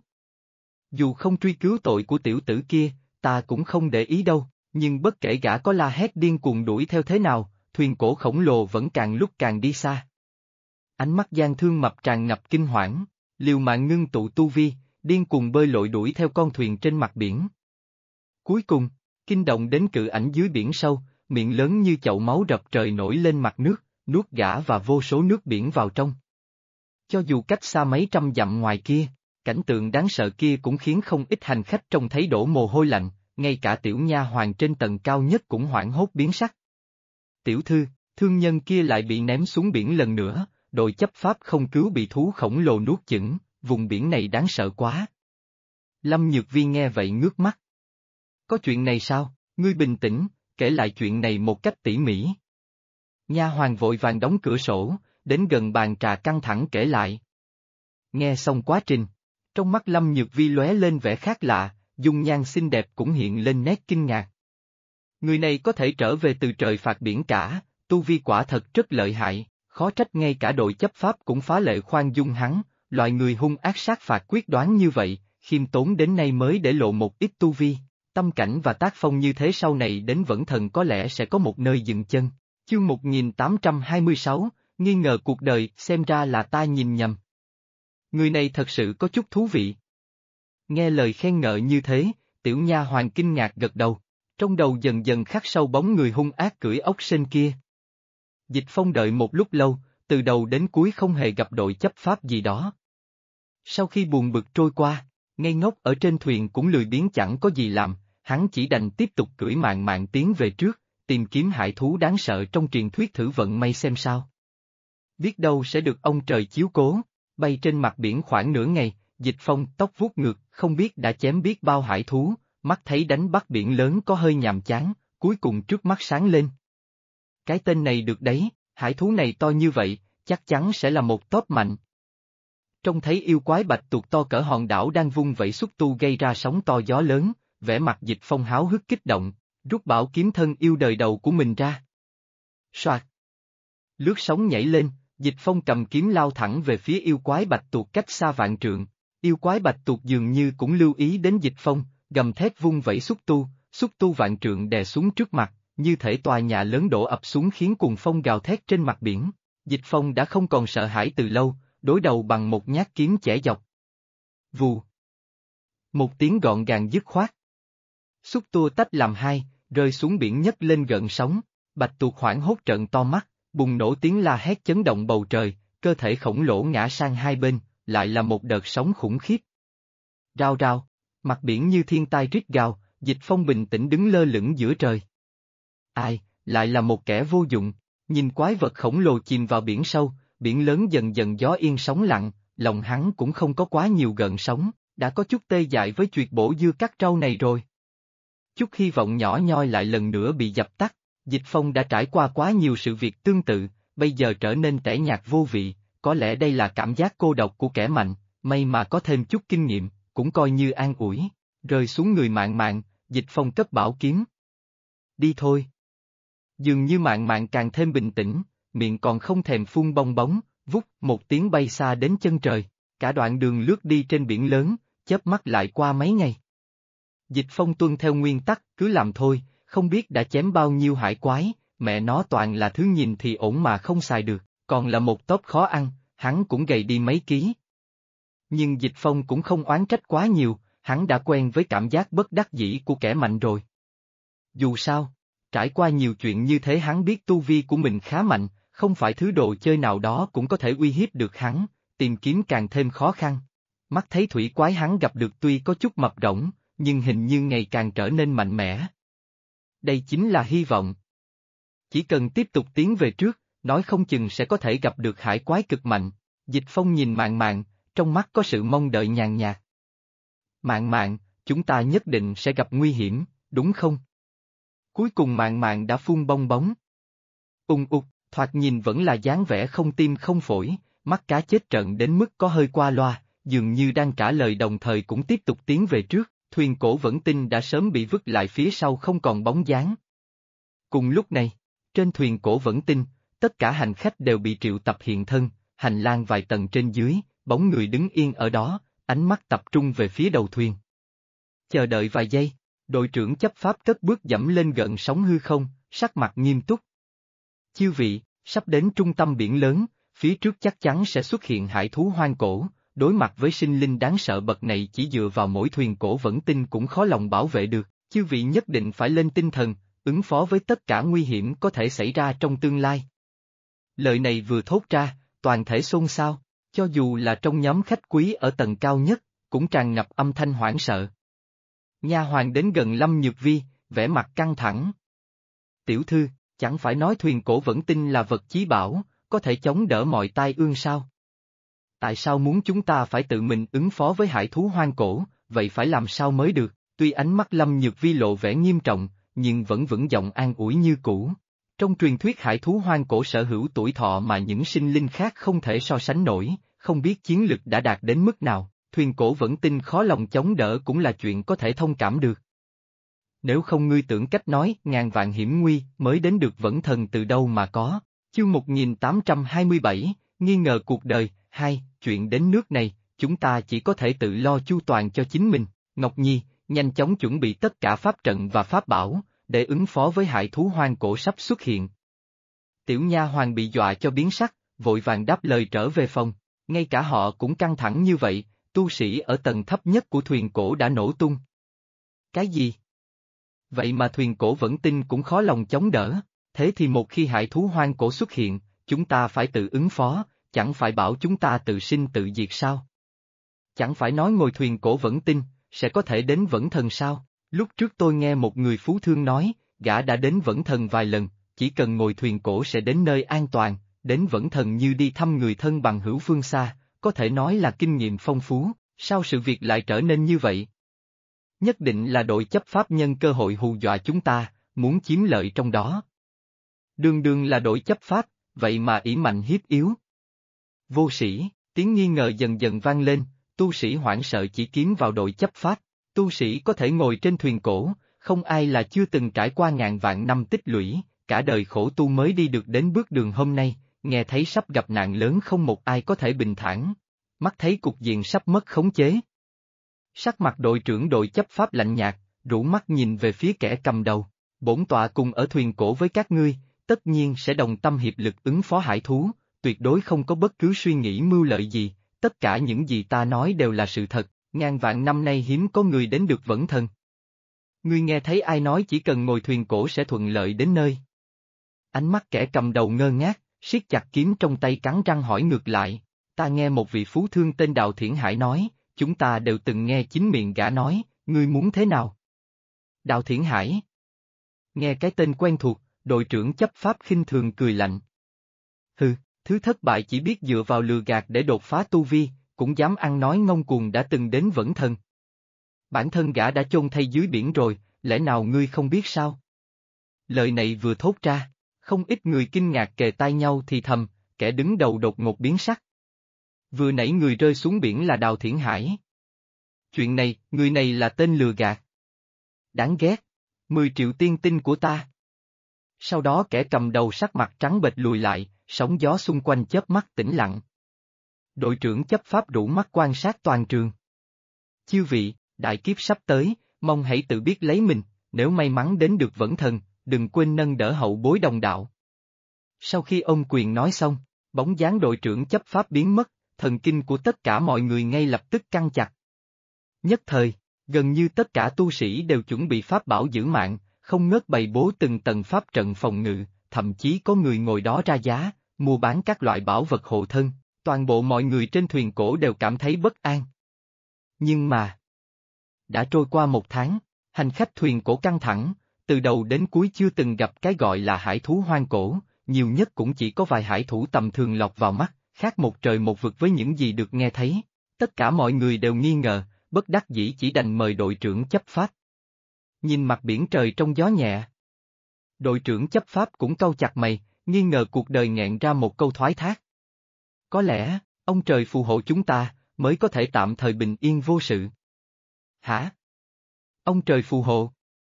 Dù không truy cứu tội của tiểu tử kia, ta cũng không để ý đâu, nhưng bất kể gã có la hét điên cuồng đuổi theo thế nào, thuyền cổ khổng lồ vẫn càng lúc càng đi xa. Ánh mắt gian thương mập tràn ngập kinh hoảng, liều mạng ngưng tụ tu vi, điên cuồng bơi lội đuổi theo con thuyền trên mặt biển. Cuối cùng, kinh động đến cự ảnh dưới biển sâu, miệng lớn như chậu máu rập trời nổi lên mặt nước, nuốt gã và vô số nước biển vào trong. Cho dù cách xa mấy trăm dặm ngoài kia, cảnh tượng đáng sợ kia cũng khiến không ít hành khách trông thấy đổ mồ hôi lạnh, ngay cả tiểu nha hoàn trên tầng cao nhất cũng hoảng hốt biến sắc. Tiểu thư, thương nhân kia lại bị ném xuống biển lần nữa, đội chấp pháp không cứu bị thú khổng lồ nuốt chửng, vùng biển này đáng sợ quá. Lâm Nhược Vi nghe vậy ngước mắt. Có chuyện này sao, ngươi bình tĩnh, kể lại chuyện này một cách tỉ mỉ. Nha hoàn vội vàng đóng cửa sổ, đến gần bàn trà căng thẳng kể lại. Nghe xong quá trình, trong mắt Lâm Nhược Vi lóe lên vẻ khác lạ, dung nhan xinh đẹp cũng hiện lên nét kinh ngạc. Người này có thể trở về từ trời phạt biển cả, tu vi quả thật rất lợi hại, khó trách ngay cả đội chấp pháp cũng phá lệ khoan dung hắn, loại người hung ác sát phạt quyết đoán như vậy, khiêm tốn đến nay mới để lộ một ít tu vi, tâm cảnh và tác phong như thế sau này đến Vẫn Thần có lẽ sẽ có một nơi dừng chân. Chương 1826, nghi ngờ cuộc đời, xem ra là ta nhìn nhầm. Người này thật sự có chút thú vị. Nghe lời khen ngợi như thế, tiểu nha hoàn kinh ngạc gật đầu, trong đầu dần dần khắc sâu bóng người hung ác cưỡi ốc sên kia. Dịch Phong đợi một lúc lâu, từ đầu đến cuối không hề gặp đội chấp pháp gì đó. Sau khi buồn bực trôi qua, ngây ngốc ở trên thuyền cũng lười biếng chẳng có gì làm, hắn chỉ đành tiếp tục cưỡi mạn mạn tiến về trước, tìm kiếm hải thú đáng sợ trong truyền thuyết thử vận may xem sao. Biết đâu sẽ được ông trời chiếu cố, bay trên mặt biển khoảng nửa ngày, Dịch Phong tóc vuốt ngược, không biết đã chém biết bao hải thú, mắt thấy đánh bắt biển lớn có hơi nhàm chán, cuối cùng trước mắt sáng lên. Cái tên này được đấy, hải thú này to như vậy, chắc chắn sẽ là một top mạnh. Trông thấy yêu quái bạch tuộc to cỡ hòn đảo đang vung vẩy xúc tu gây ra sóng to gió lớn, vẻ mặt Dịch Phong háo hức kích động, rút bảo kiếm thân yêu đời đầu của mình ra. Soạt! Lướt sóng nhảy lên, Dịch Phong cầm kiếm lao thẳng về phía yêu quái bạch tuộc cách xa vạn trượng. Yêu quái bạch tuộc dường như cũng lưu ý đến Dịch Phong, gầm thét vung vẩy xúc tu vạn trượng đè xuống trước mặt, như thể tòa nhà lớn đổ ập xuống khiến cuồng phong gào thét trên mặt biển. Dịch Phong đã không còn sợ hãi từ lâu, đối đầu bằng một nhát kiếm chẻ dọc. Vù. Một tiếng gọn gàng dứt khoát. Xúc tua tách làm hai, rơi xuống biển nhấc lên gợn sóng, bạch tuộc hoảng hốt trợn to mắt, bùng nổ tiếng la hét chấn động bầu trời, cơ thể khổng lồ ngã sang hai bên, lại là một đợt sóng khủng khiếp. Rao rao, mặt biển như thiên tai rít gào, Dịch Phong bình tĩnh đứng lơ lửng giữa trời. Ai, lại là một kẻ vô dụng, nhìn quái vật khổng lồ chìm vào biển sâu, biển lớn dần dần gió yên sóng lặng, lòng hắn cũng không có quá nhiều gợn sóng, đã có chút tê dại với chuyện bổ dưa cắt rau này rồi. Chút hy vọng nhỏ nhoi lại lần nữa bị dập tắt, Dịch Phong đã trải qua quá nhiều sự việc tương tự, bây giờ trở nên tẻ nhạt vô vị, có lẽ đây là cảm giác cô độc của kẻ mạnh, may mà có thêm chút kinh nghiệm, cũng coi như an ủi, rơi xuống người mạn mạn, Dịch Phong cất bảo kiếm. Đi thôi. Dường như mạn mạn càng thêm bình tĩnh, miệng còn không thèm phun bong bóng, vút một tiếng bay xa đến chân trời, cả đoạn đường lướt đi trên biển lớn, chớp mắt lại qua mấy ngày. Dịch Phong tuân theo nguyên tắc, cứ làm thôi, không biết đã chém bao nhiêu hải quái, mẹ nó toàn là thứ nhìn thì ổn mà không xài được, còn là một tốp khó ăn, hắn cũng gầy đi mấy ký. Nhưng Dịch Phong cũng không oán trách quá nhiều, hắn đã quen với cảm giác bất đắc dĩ của kẻ mạnh rồi. Dù sao, trải qua nhiều chuyện như thế hắn biết tu vi của mình khá mạnh, không phải thứ đồ chơi nào đó cũng có thể uy hiếp được hắn, tìm kiếm càng thêm khó khăn. Mắt thấy thủy quái hắn gặp được tuy có chút mập rỗng, nhưng hình như ngày càng trở nên mạnh mẽ. Đây chính là hy vọng. Chỉ cần tiếp tục tiến về trước, nói không chừng sẽ có thể gặp được hải quái cực mạnh. Dịch Phong nhìn mạn mạn, trong mắt có sự mong đợi nhàn nhạt. Mạn mạn, chúng ta nhất định sẽ gặp nguy hiểm, đúng không? Cuối cùng mạn mạn đã phun bong bóng. Ục, thoạt nhìn vẫn là dáng vẻ không tim không phổi, mắt cá chết trợn đến mức có hơi qua loa, dường như đang trả lời đồng thời cũng tiếp tục tiến về trước, thuyền cổ Vẫn Tinh đã sớm bị vứt lại phía sau không còn bóng dáng. Cùng lúc này, trên thuyền cổ Vẫn Tinh, tất cả hành khách đều bị triệu tập hiện thân, hành lang vài tầng trên dưới, bóng người đứng yên ở đó, ánh mắt tập trung về phía đầu thuyền. Chờ đợi vài giây, đội trưởng chấp pháp cất bước dẫm lên gợn sóng hư không, sắc mặt nghiêm túc. Chư vị, sắp đến trung tâm biển lớn, phía trước chắc chắn sẽ xuất hiện hải thú hoang cổ, đối mặt với sinh linh đáng sợ bậc này chỉ dựa vào mỗi thuyền cổ Vẫn Tinh cũng khó lòng bảo vệ được, chư vị nhất định phải lên tinh thần, ứng phó với tất cả nguy hiểm có thể xảy ra trong tương lai. Lời này vừa thốt ra, toàn thể xôn xao, cho dù là trong nhóm khách quý ở tầng cao nhất, cũng tràn ngập âm thanh hoảng sợ. Nha hoàn đến gần Lâm Nhược Vi, vẻ mặt căng thẳng. Tiểu thư, chẳng phải nói thuyền cổ Vẫn Tinh là vật chí bảo, có thể chống đỡ mọi tai ương sao? Tại sao muốn chúng ta phải tự mình ứng phó với hải thú hoang cổ, vậy phải làm sao mới được? Tuy ánh mắt Lâm Nhược Vi lộ vẻ nghiêm trọng, nhưng vẫn vững giọng an ủi như cũ. Trong truyền thuyết hải thú hoang cổ sở hữu tuổi thọ mà những sinh linh khác không thể so sánh nổi, không biết chiến lực đã đạt đến mức nào, thuyền cổ Vẫn Tinh khó lòng chống đỡ cũng là chuyện có thể thông cảm được. Nếu không ngươi tưởng cách nói ngàn vạn hiểm nguy mới đến được Vẫn Thần từ đâu mà có. Chương 1827, nghi ngờ cuộc đời, chuyện đến nước này, chúng ta chỉ có thể tự lo chu toàn cho chính mình. Ngọc Nhi, nhanh chóng chuẩn bị tất cả pháp trận và pháp bảo, để ứng phó với hải thú hoang cổ sắp xuất hiện. Tiểu nha hoàn bị dọa cho biến sắc, vội vàng đáp lời trở về phòng, ngay cả họ cũng căng thẳng như vậy, tu sĩ ở tầng thấp nhất của thuyền cổ đã nổ tung. Cái gì? Vậy mà thuyền cổ Vẫn Tinh cũng khó lòng chống đỡ. Thế thì một khi hải thú hoang cổ xuất hiện, chúng ta phải tự ứng phó, chẳng phải bảo chúng ta tự sinh tự diệt sao? Chẳng phải nói ngồi thuyền cổ vẫn tin, sẽ có thể đến Vẫn Thần sao? Lúc trước tôi nghe một người phú thương nói, gã đã đến Vẫn Thần vài lần, chỉ cần ngồi thuyền cổ sẽ đến nơi an toàn, đến Vẫn Thần như đi thăm người thân bằng hữu phương xa, có thể nói là kinh nghiệm phong phú, sao sự việc lại trở nên như vậy? Nhất định là đội chấp pháp nhân cơ hội hù dọa chúng ta, muốn chiếm lợi trong đó. Đường đường là đội chấp pháp, vậy mà ỷ mạnh hiếp yếu. Vô sĩ, tiếng nghi ngờ dần dần vang lên, tu sĩ hoảng sợ chỉ kiếm vào đội chấp pháp, tu sĩ có thể ngồi trên thuyền cổ, không ai là chưa từng trải qua ngàn vạn năm tích lũy, cả đời khổ tu mới đi được đến bước đường hôm nay, nghe thấy sắp gặp nạn lớn không một ai có thể bình thản. Mắt thấy cục diện sắp mất khống chế. Sắc mặt đội trưởng đội chấp pháp lạnh nhạt, rũ mắt nhìn về phía kẻ cầm đầu, bổn tọa cùng ở thuyền cổ với các ngươi, tất nhiên sẽ đồng tâm hiệp lực ứng phó hải thú, tuyệt đối không có bất cứ suy nghĩ mưu lợi gì, tất cả những gì ta nói đều là sự thật, ngàn vạn năm nay hiếm có người đến được Vẫn Thần. Ngươi nghe thấy ai nói chỉ cần ngồi thuyền cổ sẽ thuận lợi đến nơi? Ánh mắt kẻ cầm đầu ngơ ngác, siết chặt kiếm trong tay cắn răng hỏi ngược lại, ta nghe một vị phú thương tên Đào Thiển Hải nói, chúng ta đều từng nghe chính miệng gã nói, ngươi muốn thế nào? Đào Thiển Hải. Nghe cái tên quen thuộc, đội trưởng chấp pháp khinh thường cười lạnh. Hừ, thứ thất bại chỉ biết dựa vào lừa gạt để đột phá tu vi, cũng dám ăn nói ngông cuồng đã từng đến Vẫn Thần. Bản thân gã đã chôn thay dưới biển rồi, lẽ nào ngươi không biết sao? Lời này vừa thốt ra, không ít người kinh ngạc kề tai nhau thì thầm, kẻ đứng đầu đột ngột biến sắc. Vừa nãy người rơi xuống biển là Đào Thiển Hải. Chuyện này, người này là tên lừa gạt. Đáng ghét, 10 triệu tiên tinh của ta. Sau đó kẻ cầm đầu sắc mặt trắng bệch lùi lại, sóng gió xung quanh chớp mắt tĩnh lặng. Đội trưởng chấp pháp rũ mắt quan sát toàn trường. Chư vị, đại kiếp sắp tới, mong hãy tự biết lấy mình, nếu may mắn đến được Vẫn Thần, đừng quên nâng đỡ hậu bối đồng đạo. Sau khi ông quyền nói xong, bóng dáng đội trưởng chấp pháp biến mất, thần kinh của tất cả mọi người ngay lập tức căng chặt. Nhất thời, gần như tất cả tu sĩ đều chuẩn bị pháp bảo giữ mạng, không ngớt bày bố từng tầng pháp trận phòng ngự, thậm chí có người ngồi đó ra giá, mua bán các loại bảo vật hộ thân, toàn bộ mọi người trên thuyền cổ đều cảm thấy bất an. Nhưng mà, đã trôi qua 1 tháng, hành khách thuyền cổ căng thẳng, từ đầu đến cuối chưa từng gặp cái gọi là hải thú hoang cổ, nhiều nhất cũng chỉ có vài hải thủ tầm thường lọt vào mắt, khác một trời một vực với những gì được nghe thấy. Tất cả mọi người đều nghi ngờ, bất đắc dĩ chỉ đành mời đội trưởng chấp pháp. Nhìn mặt biển trời trong gió nhẹ. Đội trưởng chấp pháp cũng cau chặt mày, nghi ngờ cuộc đời nghẹn ra một câu thoái thác. Có lẽ, ông trời phù hộ chúng ta, mới có thể tạm thời bình yên vô sự. Hả? Ông trời phù hộ?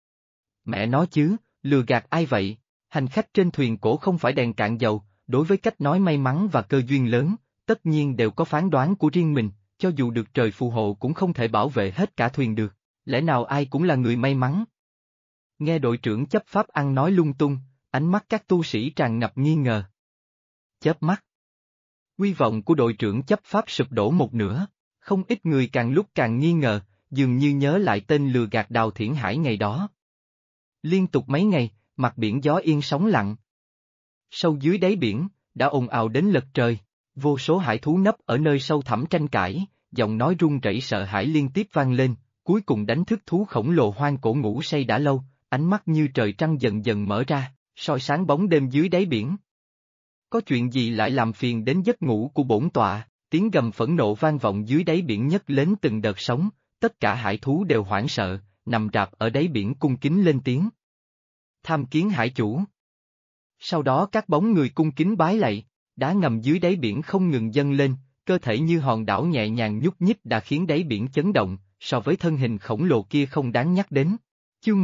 Mẹ nói chứ, lừa gạt ai vậy? Hành khách trên thuyền cổ không phải đèn cạn dầu, đối với cách nói may mắn và cơ duyên lớn, tất nhiên đều có phán đoán của riêng mình, cho dù được trời phù hộ cũng không thể bảo vệ hết cả thuyền được, lẽ nào ai cũng là người may mắn? Nghe đội trưởng chấp pháp ăn nói lung tung, ánh mắt các tu sĩ tràn ngập nghi ngờ. Chớp mắt. Hy vọng của đội trưởng chấp pháp sụp đổ một nửa, không ít người càng lúc càng nghi ngờ, dường như nhớ lại tên lừa gạt Đào Thiển Hải ngày đó. Liên tục mấy ngày, mặt biển gió yên sóng lặng. Sâu dưới đáy biển, đã ồn ào đến lật trời, vô số hải thú nấp ở nơi sâu thẳm tranh cãi, giọng nói run rẩy sợ hãi liên tiếp vang lên, cuối cùng đánh thức thú khổng lồ hoang cổ ngủ say đã lâu, ánh mắt như trời trăng dần dần mở ra, soi sáng bóng đêm dưới đáy biển. Có chuyện gì lại làm phiền đến giấc ngủ của bổn tọa? Tiếng gầm phẫn nộ vang vọng dưới đáy biển nhấc lên từng đợt sóng, tất cả hải thú đều hoảng sợ, nằm rạp ở đáy biển cung kính lên tiếng. Tham kiến hải chủ. Sau đó các bóng người cung kính bái lạy, đá ngầm dưới đáy biển không ngừng dâng lên, cơ thể như hòn đảo nhẹ nhàng nhúc nhích đã khiến đáy biển chấn động, so với thân hình khổng lồ kia không đáng nhắc đến. Chương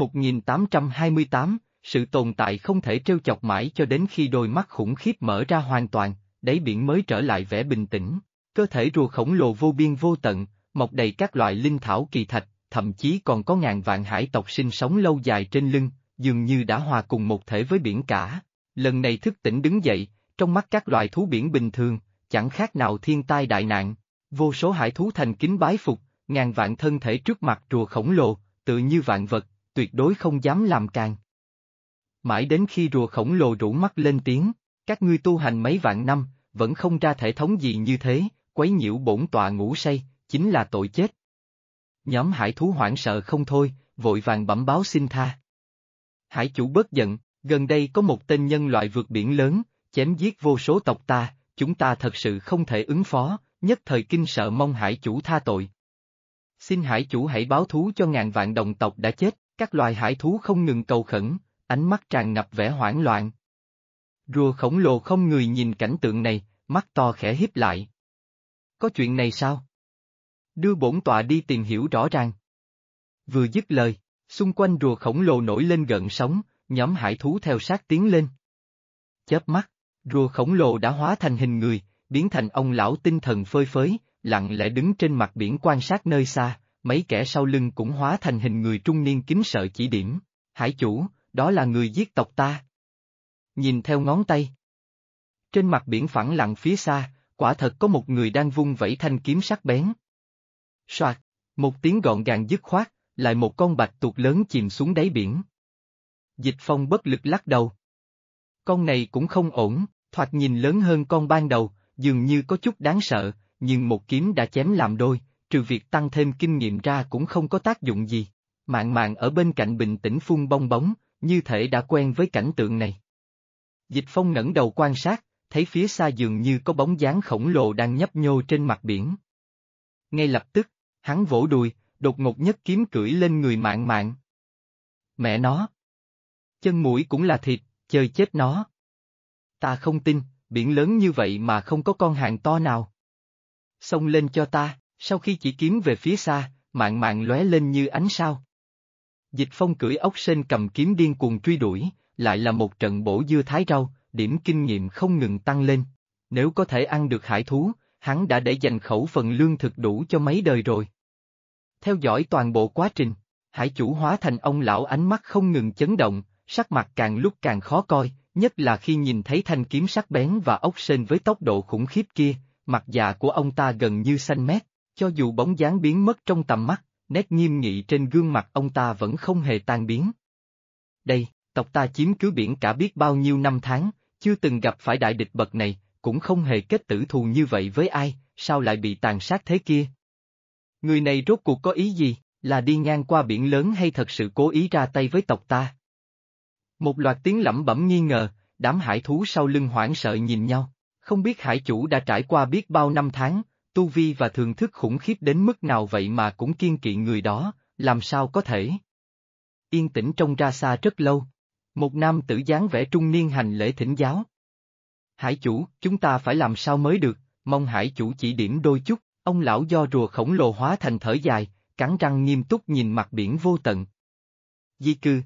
1828, sự tồn tại không thể trêu chọc mãi cho đến khi đôi mắt khủng khiếp mở ra hoàn toàn, đáy biển mới trở lại vẻ bình tĩnh. Cơ thể rùa khổng lồ vô biên vô tận, mọc đầy các loại linh thảo kỳ thạch, thậm chí còn có ngàn vạn hải tộc sinh sống lâu dài trên lưng, dường như đã hòa cùng một thể với biển cả. Lần này thức tỉnh đứng dậy, trong mắt các loài thú biển bình thường, chẳng khác nào thiên tai đại nạn. Vô số hải thú thành kính bái phục, ngàn vạn thân thể trước mặt rùa khổng lồ, tự như vạn vật, tuyệt đối không dám làm càng. Mãi đến khi rùa khổng lồ rủ mắt lên tiếng, các ngươi tu hành mấy vạn năm, vẫn không ra thể thống gì như thế, quấy nhiễu bổn tọa ngủ say, chính là tội chết. Nhóm hải thú hoảng sợ không thôi, vội vàng bẩm báo xin tha. Hải chủ bớt giận, gần đây có một tên nhân loại vượt biển lớn, chém giết vô số tộc ta, chúng ta thật sự không thể ứng phó, nhất thời kinh sợ mong hải chủ tha tội. Xin hải chủ hãy báo thú cho ngàn vạn đồng tộc đã chết, các loài hải thú không ngừng cầu khẩn, ánh mắt tràn ngập vẻ hoảng loạn. Rùa khổng lồ không người nhìn cảnh tượng này, mắt to khẽ híp lại. Có chuyện này sao? Đưa bổn tọa đi tìm hiểu rõ ràng. Vừa dứt lời, xung quanh rùa khổng lồ nổi lên gợn sóng, nhóm hải thú theo sát tiến lên. Chớp mắt, rùa khổng lồ đã hóa thành hình người, biến thành ông lão tinh thần phơi phới, lặng lẽ đứng trên mặt biển quan sát nơi xa, mấy kẻ sau lưng cũng hóa thành hình người trung niên kính sợ chỉ điểm. Hải chủ, đó là người giết tộc ta. Nhìn theo ngón tay. Trên mặt biển phẳng lặng phía xa, quả thật có một người đang vung vẩy thanh kiếm sắc bén. Soạt, một tiếng gọn gàng dứt khoát, lại một con bạch tuộc lớn chìm xuống đáy biển. Dịch Phong bất lực lắc đầu. Con này cũng không ổn, thoạt nhìn lớn hơn con ban đầu, dường như có chút đáng sợ, nhưng một kiếm đã chém làm đôi, trừ việc tăng thêm kinh nghiệm ra cũng không có tác dụng gì. Mạn Mạn ở bên cạnh bình tĩnh phun bong bóng, như thể đã quen với cảnh tượng này. Dịch Phong ngẩng đầu quan sát, thấy phía xa dường như có bóng dáng khổng lồ đang nhấp nhô trên mặt biển. Ngay lập tức, hắn vỗ đùi, đột ngột nhất kiếm cưỡi lên người Mạn Mạn. Mẹ nó! Chân mũi cũng là thịt, chơi chết nó. Ta không tin, biển lớn như vậy mà không có con hàng to nào. Xông lên cho ta, sau khi chỉ kiếm về phía xa, Mạn Mạn lóe lên như ánh sao. Dịch Phong cưỡi ốc sên cầm kiếm điên cuồng truy đuổi, lại là một trận bổ dưa thái rau, điểm kinh nghiệm không ngừng tăng lên. Nếu có thể ăn được hải thú, hắn đã để dành khẩu phần lương thực đủ cho mấy đời rồi. Theo dõi toàn bộ quá trình, hải chủ hóa thành ông lão ánh mắt không ngừng chấn động, sắc mặt càng lúc càng khó coi, nhất là khi nhìn thấy thanh kiếm sắc bén và ốc sên với tốc độ khủng khiếp kia, mặt già của ông ta gần như xanh mét, cho dù bóng dáng biến mất trong tầm mắt, nét nghiêm nghị trên gương mặt ông ta vẫn không hề tan biến. Đây, tộc ta chiếm cứ biển cả biết bao nhiêu năm tháng, chưa từng gặp phải đại địch bậc này, cũng không hề kết tử thù như vậy với ai, sao lại bị tàn sát thế kia? Người này rốt cuộc có ý gì, là đi ngang qua biển lớn hay thật sự cố ý ra tay với tộc ta? Một loạt tiếng lẩm bẩm nghi ngờ, đám hải thú sau lưng hoảng sợ nhìn nhau, không biết hải chủ đã trải qua biết bao năm tháng, tu vi và thường thức khủng khiếp đến mức nào vậy mà cũng kiêng kỵ người đó, làm sao có thể? Yên tĩnh trông ra xa rất lâu. Một nam tử dáng vẻ trung niên hành lễ thỉnh giáo. Hải chủ, chúng ta phải làm sao mới được, mong hải chủ chỉ điểm đôi chút, ông lão do rùa khổng lồ hóa thành thở dài, cắn răng nghiêm túc nhìn mặt biển vô tận. Di cư.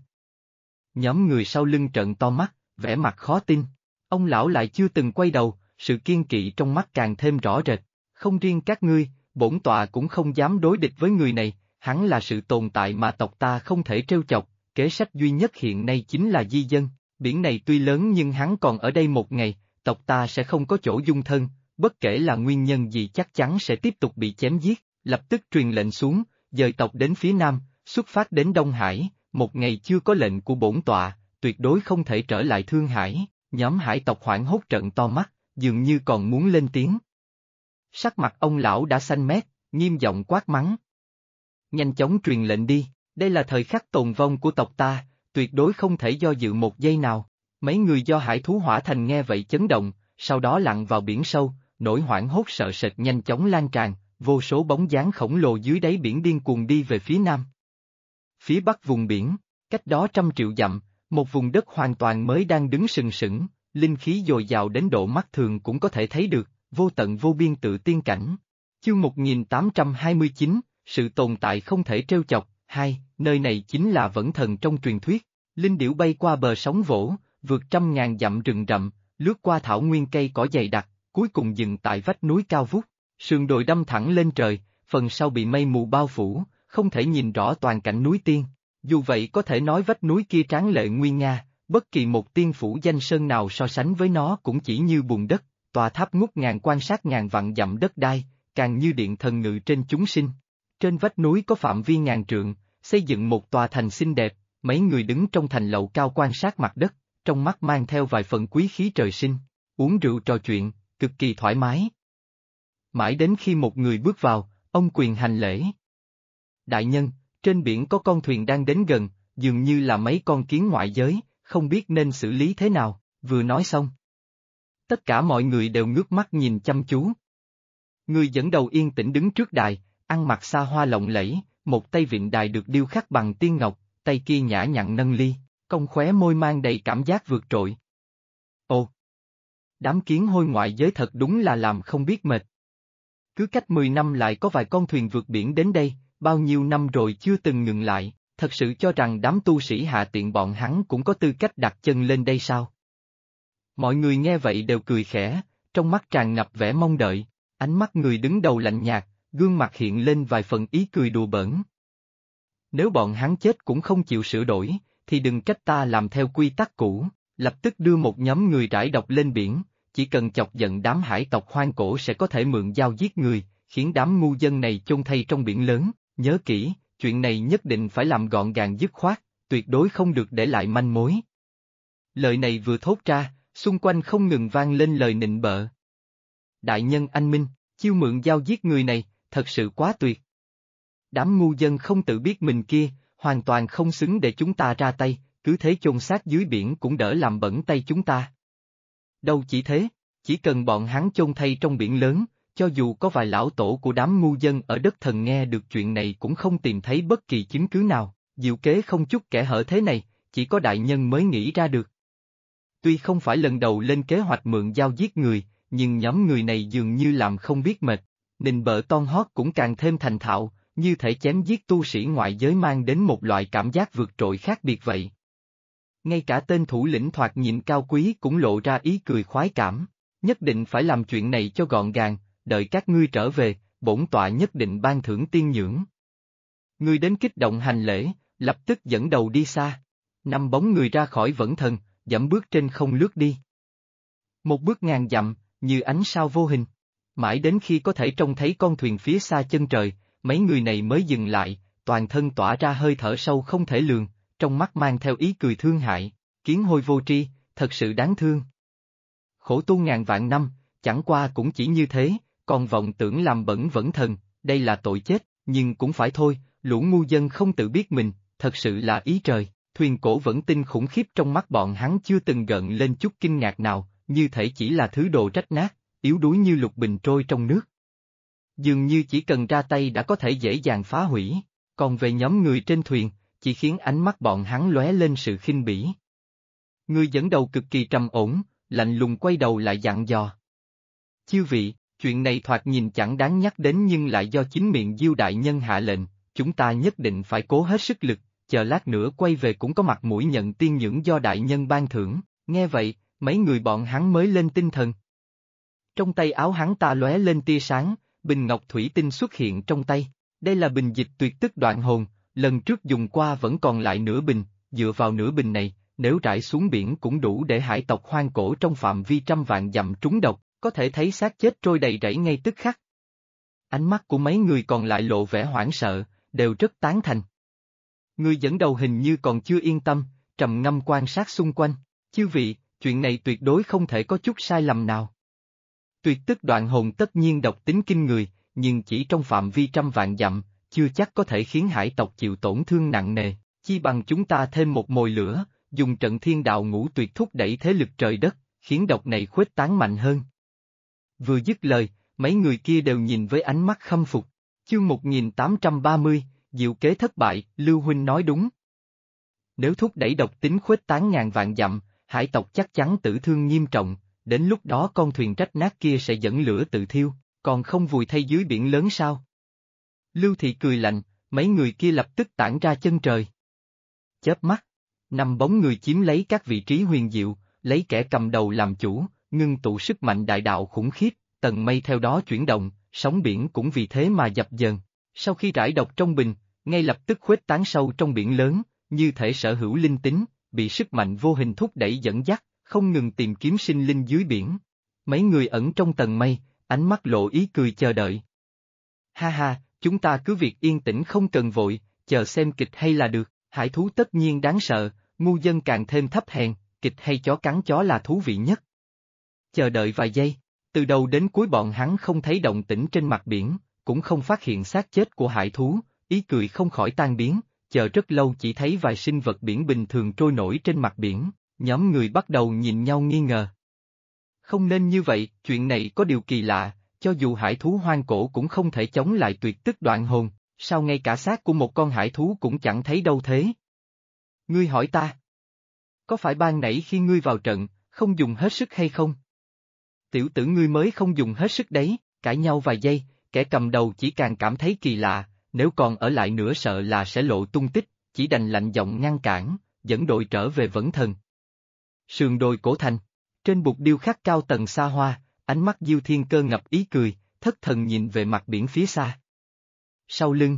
Nhóm người sau lưng trợn to mắt, vẻ mặt khó tin. Ông lão lại chưa từng quay đầu, sự kiêng kỵ trong mắt càng thêm rõ rệt. Không riêng các ngươi, bổn tọa cũng không dám đối địch với người này, hắn là sự tồn tại mà tộc ta không thể trêu chọc. Kế sách duy nhất hiện nay chính là di dân, biển này tuy lớn nhưng hắn còn ở đây một ngày, tộc ta sẽ không có chỗ dung thân, bất kể là nguyên nhân gì chắc chắn sẽ tiếp tục bị chém giết, lập tức truyền lệnh xuống, dời tộc đến phía nam, xuất phát đến Đông Hải, một ngày chưa có lệnh của bổn tọa, tuyệt đối không thể trở lại Thương Hải, nhóm hải tộc hoảng hốt trợn to mắt, dường như còn muốn lên tiếng. Sắc mặt ông lão đã xanh mét, nghiêm giọng quát mắng. Nhanh chóng truyền lệnh đi. Đây là thời khắc tồn vong của tộc ta, tuyệt đối không thể do dự một giây nào. Mấy người do hải thú hỏa thành nghe vậy chấn động, sau đó lặn vào biển sâu, nỗi hoảng hốt sợ sệt nhanh chóng lan tràn, vô số bóng dáng khổng lồ dưới đáy biển điên cuồng đi về phía nam. Phía bắc vùng biển, cách đó 100 triệu dặm, một vùng đất hoàn toàn mới đang đứng sừng sững, linh khí dồi dào đến độ mắt thường cũng có thể thấy được, vô tận vô biên tự tiên cảnh. Chương 1829, sự tồn tại không thể trêu chọc. Nơi này chính là Vẫn Thần trong truyền thuyết, linh điểu bay qua bờ sóng vỗ, vượt 100.000 dặm rừng rậm, lướt qua thảo nguyên cây cỏ dày đặc, cuối cùng dừng tại vách núi cao vút, sườn đồi đâm thẳng lên trời, phần sau bị mây mù bao phủ, không thể nhìn rõ toàn cảnh núi tiên. Dù vậy có thể nói vách núi kia tráng lệ nguy nga, bất kỳ một tiên phủ danh sơn nào so sánh với nó cũng chỉ như bùn đất, tòa tháp ngút ngàn quan sát ngàn vạn dặm đất đai, càng như điện thần ngự trên chúng sinh. Trên vách núi có phạm vi ngàn trượng, xây dựng một tòa thành xinh đẹp, mấy người đứng trong thành lầu cao quan sát mặt đất, trong mắt mang theo vài phần quý khí trời sinh, uống rượu trò chuyện, cực kỳ thoải mái. Mãi đến khi một người bước vào, ông quyền hành lễ. Đại nhân, trên biển có con thuyền đang đến gần, dường như là mấy con kiến ngoại giới, không biết nên xử lý thế nào, vừa nói xong. Tất cả mọi người đều ngước mắt nhìn chăm chú. Người dẫn đầu yên tĩnh đứng trước đài, ăn mặc xa hoa lộng lẫy, một tay vịn đài được điêu khắc bằng tiên ngọc, tay kia nhã nhặn nâng ly, cong khóe môi mang đầy cảm giác vượt trội. Ồ! Đám kiến hôi ngoại giới thật đúng là làm không biết mệt. Cứ cách 10 năm lại có vài con thuyền vượt biển đến đây, bao nhiêu năm rồi chưa từng ngừng lại, thật sự cho rằng đám tu sĩ hạ tiện bọn hắn cũng có tư cách đặt chân lên đây sao? Mọi người nghe vậy đều cười khẽ, trong mắt tràn ngập vẻ mong đợi, ánh mắt người đứng đầu lạnh nhạt, gương mặt hiện lên vài phần ý cười đùa bỡn. Nếu bọn hắn chết cũng không chịu sửa đổi, thì đừng trách ta làm theo quy tắc cũ, lập tức đưa một nhóm người rải độc lên biển, chỉ cần chọc giận đám hải tộc hoang cổ sẽ có thể mượn dao giết người, khiến đám ngu dân này chôn thây trong biển lớn, nhớ kỹ, chuyện này nhất định phải làm gọn gàng dứt khoát, tuyệt đối không được để lại manh mối. Lời này vừa thốt ra, xung quanh không ngừng vang lên lời nịnh bợ. Đại nhân anh minh, chiêu mượn dao giết người này, thật sự quá tuyệt. Đám ngu dân không tự biết mình kia, hoàn toàn không xứng để chúng ta ra tay, cứ thế chôn xác dưới biển cũng đỡ làm bẩn tay chúng ta. Đâu chỉ thế, chỉ cần bọn hắn chôn thây trong biển lớn, cho dù có vài lão tổ của đám ngu dân ở đất thần nghe được chuyện này cũng không tìm thấy bất kỳ chứng cứ nào, diệu kế không chút kẽ hở thế này, chỉ có đại nhân mới nghĩ ra được. Tuy không phải lần đầu lên kế hoạch mượn dao giết người, nhưng nhóm người này dường như làm không biết mệt, nịnh bợ toan hót cũng càng thêm thành thạo, như thể chém giết tu sĩ ngoại giới mang đến một loại cảm giác vượt trội khác biệt vậy. Ngay cả tên thủ lĩnh thoạt nhìn cao quý cũng lộ ra ý cười khoái cảm, nhất định phải làm chuyện này cho gọn gàng, đợi các ngươi trở về, bổn tọa nhất định ban thưởng tiên nhưỡng. Ngươi đến kích động hành lễ, lập tức dẫn đầu đi xa, năm bóng người ra khỏi vẫn thần, dẫm bước trên không lướt đi. Một bước ngàn dặm, như ánh sao vô hình, mãi đến khi có thể trông thấy con thuyền phía xa chân trời, mấy người này mới dừng lại, toàn thân tỏa ra hơi thở sâu không thể lường, trong mắt mang theo ý cười thương hại, kiến hôi vô tri, thật sự đáng thương. Khổ tu ngàn vạn năm, chẳng qua cũng chỉ như thế, còn vọng tưởng làm bẩn vẫn thần, đây là tội chết, nhưng cũng phải thôi, lũ ngu dân không tự biết mình, thật sự là ý trời. Thuyền cổ vẫn tinh khủng khiếp trong mắt bọn hắn chưa từng gợn lên chút kinh ngạc nào, như thể chỉ là thứ đồ rách nát, yếu đuối như lục bình trôi trong nước. Dường như chỉ cần ra tay đã có thể dễ dàng phá hủy, còn về nhóm người trên thuyền, chỉ khiến ánh mắt bọn hắn lóe lên sự khinh bỉ. Người dẫn đầu cực kỳ trầm ổn, lạnh lùng quay đầu lại dặn dò. Chư vị, chuyện này thoạt nhìn chẳng đáng nhắc đến nhưng lại do chính miệng Diêu đại nhân hạ lệnh, chúng ta nhất định phải cố hết sức lực. Chờ lát nữa quay về cũng có mặt mũi nhận tiên nhưỡng do đại nhân ban thưởng, nghe vậy, mấy người bọn hắn mới lên tinh thần. Trong tay áo hắn ta lóe lên tia sáng, bình ngọc thủy tinh xuất hiện trong tay, đây là bình dịch tuyệt tức đoạn hồn, lần trước dùng qua vẫn còn lại nửa bình, dựa vào nửa bình này, nếu rải xuống biển cũng đủ để hải tộc hoang cổ trong phạm vi trăm vạn dặm trúng độc, có thể thấy xác chết trôi đầy rẫy ngay tức khắc. Ánh mắt của mấy người còn lại lộ vẻ hoảng sợ, đều rất tán thành. Người dẫn đầu hình như còn chưa yên tâm, trầm ngâm quan sát xung quanh, chư vị, chuyện này tuyệt đối không thể có chút sai lầm nào. Tuyệt tức đoạn hồn tất nhiên độc tính kinh người, nhưng chỉ trong phạm vi trăm vạn dặm, chưa chắc có thể khiến hải tộc chịu tổn thương nặng nề, chi bằng chúng ta thêm một mồi lửa, dùng trận thiên đạo ngũ tuyệt thúc đẩy thế lực trời đất, khiến độc này khuếch tán mạnh hơn. Vừa dứt lời, mấy người kia đều nhìn với ánh mắt khâm phục, chương 1830. Diệu kế thất bại, Lưu Huynh nói đúng. Nếu thúc đẩy độc tính khuếch tán ngàn vạn dặm, hải tộc chắc chắn tử thương nghiêm trọng, đến lúc đó con thuyền rách nát kia sẽ dẫn lửa tự thiêu, còn không vùi thay dưới biển lớn sao? Lưu Thị cười lạnh, mấy người kia lập tức tản ra chân trời. Chớp mắt, năm bóng người chiếm lấy các vị trí huyền diệu, lấy kẻ cầm đầu làm chủ, ngưng tụ sức mạnh đại đạo khủng khiếp, tầng mây theo đó chuyển động, sóng biển cũng vì thế mà dập dờn. Sau khi rải độc trong bình, ngay lập tức khuếch tán sâu trong biển lớn, như thể sở hữu linh tính, bị sức mạnh vô hình thúc đẩy dẫn dắt, không ngừng tìm kiếm sinh linh dưới biển. Mấy người ẩn trong tầng mây, ánh mắt lộ ý cười chờ đợi. Ha ha, chúng ta cứ việc yên tĩnh không cần vội, chờ xem kịch hay là được, Hải thú tất nhiên đáng sợ, ngu dân càng thêm thấp hèn, kịch hay chó cắn chó là thú vị nhất. Chờ đợi vài giây, từ đầu đến cuối bọn hắn không thấy động tĩnh trên mặt biển, cũng không phát hiện xác chết của hải thú, ý cười không khỏi tan biến, chờ rất lâu chỉ thấy vài sinh vật biển bình thường trôi nổi trên mặt biển, nhóm người bắt đầu nhìn nhau nghi ngờ. Không nên như vậy, chuyện này có điều kỳ lạ, cho dù hải thú hoang cổ cũng không thể chống lại tuyệt tức đoạn hồn, sao ngay cả xác của một con hải thú cũng chẳng thấy đâu thế? Ngươi hỏi ta, có phải ban nãy khi ngươi vào trận, không dùng hết sức hay không? Tiểu tử ngươi mới không dùng hết sức đấy, cãi nhau vài giây, kẻ cầm đầu chỉ càng cảm thấy kỳ lạ, nếu còn ở lại nữa sợ là sẽ lộ tung tích, chỉ đành lạnh giọng ngăn cản, dẫn đội trở về Vẫn Thần. Sườn đồi cổ thành, trên bục điêu khắc cao tầng xa hoa, ánh mắt Diêu Thiên Cơ ngập ý cười, thất thần nhìn về mặt biển phía xa. Sau lưng,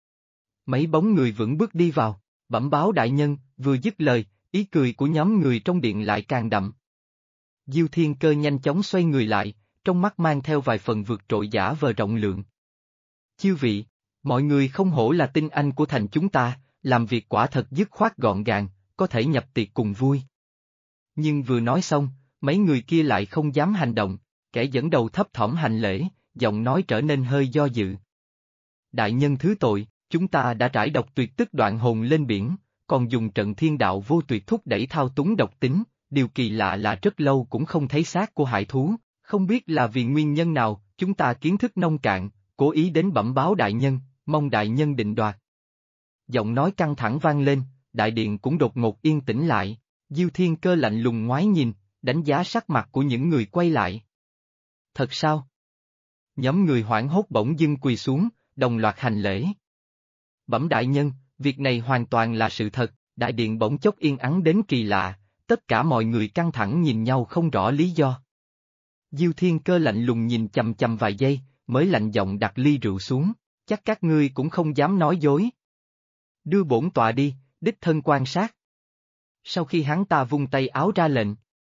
mấy bóng người vững bước đi vào, bẩm báo đại nhân, vừa dứt lời, ý cười của nhóm người trong điện lại càng đậm. Diêu Thiên Cơ nhanh chóng xoay người lại, trong mắt mang theo vài phần vượt trội giả vờ rộng lượng. Chư vị, mọi người không hổ là tinh anh của thành chúng ta, làm việc quả thật dứt khoát gọn gàng, có thể nhập tiệc cùng vui. Nhưng vừa nói xong, mấy người kia lại không dám hành động, kẻ dẫn đầu thấp thỏm hành lễ, giọng nói trở nên hơi do dự. Đại nhân thứ tội, chúng ta đã trải độc tuyệt tức đoạn hồn lên biển, còn dùng trận thiên đạo vô tuyệt thúc đẩy thao túng độc tính, điều kỳ lạ là rất lâu cũng không thấy xác của hải thú, không biết là vì nguyên nhân nào, chúng ta kiến thức nông cạn, cố ý đến bẩm báo đại nhân, mong đại nhân định đoạt. Giọng nói căng thẳng vang lên, đại điện cũng đột ngột yên tĩnh lại, Diêu Thiên Cơ lạnh lùng ngoái nhìn, đánh giá sắc mặt của những người quay lại. Thật sao? Nhóm người hoảng hốt bỗng dưng quỳ xuống, đồng loạt hành lễ. Bẩm đại nhân, việc này hoàn toàn là sự thật, đại điện bỗng chốc yên ắng đến kỳ lạ, tất cả mọi người căng thẳng nhìn nhau không rõ lý do. Diêu Thiên Cơ lạnh lùng nhìn chằm chằm vài giây, mới lạnh giọng đặt ly rượu xuống, chắc các ngươi cũng không dám nói dối. Đưa bổn tọa đi, đích thân quan sát. Sau khi hắn ta vung tay áo ra lệnh,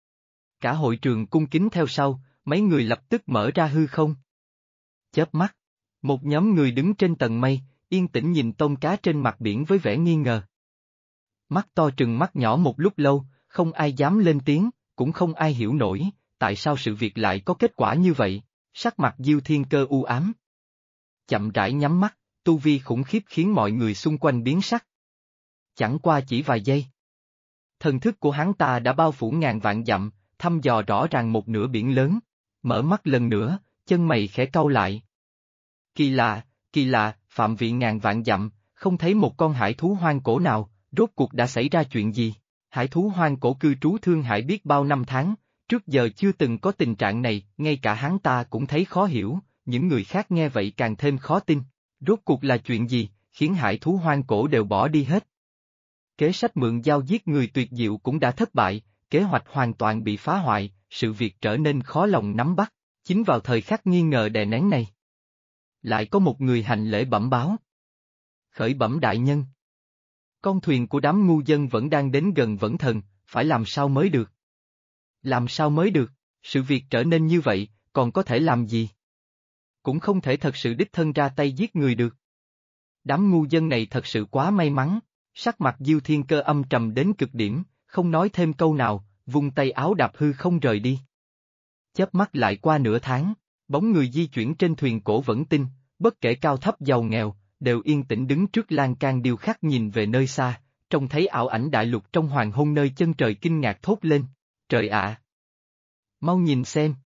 cả hội trường cung kính theo sau, mấy người lập tức mở ra hư không. Chớp mắt, một nhóm người đứng trên tầng mây, yên tĩnh nhìn tôm cá trên mặt biển với vẻ nghi ngờ. Mắt to trừng mắt nhỏ một lúc lâu, không ai dám lên tiếng, cũng không ai hiểu nổi, tại sao sự việc lại có kết quả như vậy, sắc mặt Diêu Thiên Cơ u ám. Chậm rãi nhắm mắt, tu vi khủng khiếp khiến mọi người xung quanh biến sắc. Chẳng qua chỉ vài giây. Thần thức của hắn ta đã bao phủ ngàn vạn dặm, thăm dò rõ ràng một nửa biển lớn, mở mắt lần nữa, chân mày khẽ cau lại. Kỳ lạ, phạm vi ngàn vạn dặm, không thấy một con hải thú hoang cổ nào, rốt cuộc đã xảy ra chuyện gì? Hải thú hoang cổ cư trú Thương Hải biết bao năm tháng, trước giờ chưa từng có tình trạng này, ngay cả hắn ta cũng thấy khó hiểu, những người khác nghe vậy càng thêm khó tin. Rốt cuộc là chuyện gì, khiến hải thú hoang cổ đều bỏ đi hết? Kế sách mượn dao giết người tuyệt diệu cũng đã thất bại, kế hoạch hoàn toàn bị phá hoại, sự việc trở nên khó lòng nắm bắt, chính vào thời khắc nghi ngờ đè nén này. Lại có một người hành lễ bẩm báo. Khởi bẩm đại nhân. Con thuyền của đám ngu dân vẫn đang đến gần Vẫn Thần, phải làm sao mới được? Làm sao mới được, sự việc trở nên như vậy, còn có thể làm gì? Cũng không thể thật sự đích thân ra tay giết người được. Đám ngu dân này thật sự quá may mắn, sắc mặt Diêu Thiên Cơ âm trầm đến cực điểm, không nói thêm câu nào, vung tay áo đạp hư không rời đi. Chớp mắt lại qua nửa tháng, bóng người di chuyển trên thuyền cổ Vẫn Tinh, bất kể cao thấp giàu nghèo, đều yên tĩnh đứng trước lan can điêu khắc nhìn về nơi xa, trông thấy ảo ảnh đại lục trong hoàng hôn nơi chân trời kinh ngạc thốt lên, trời ạ! Mau nhìn xem!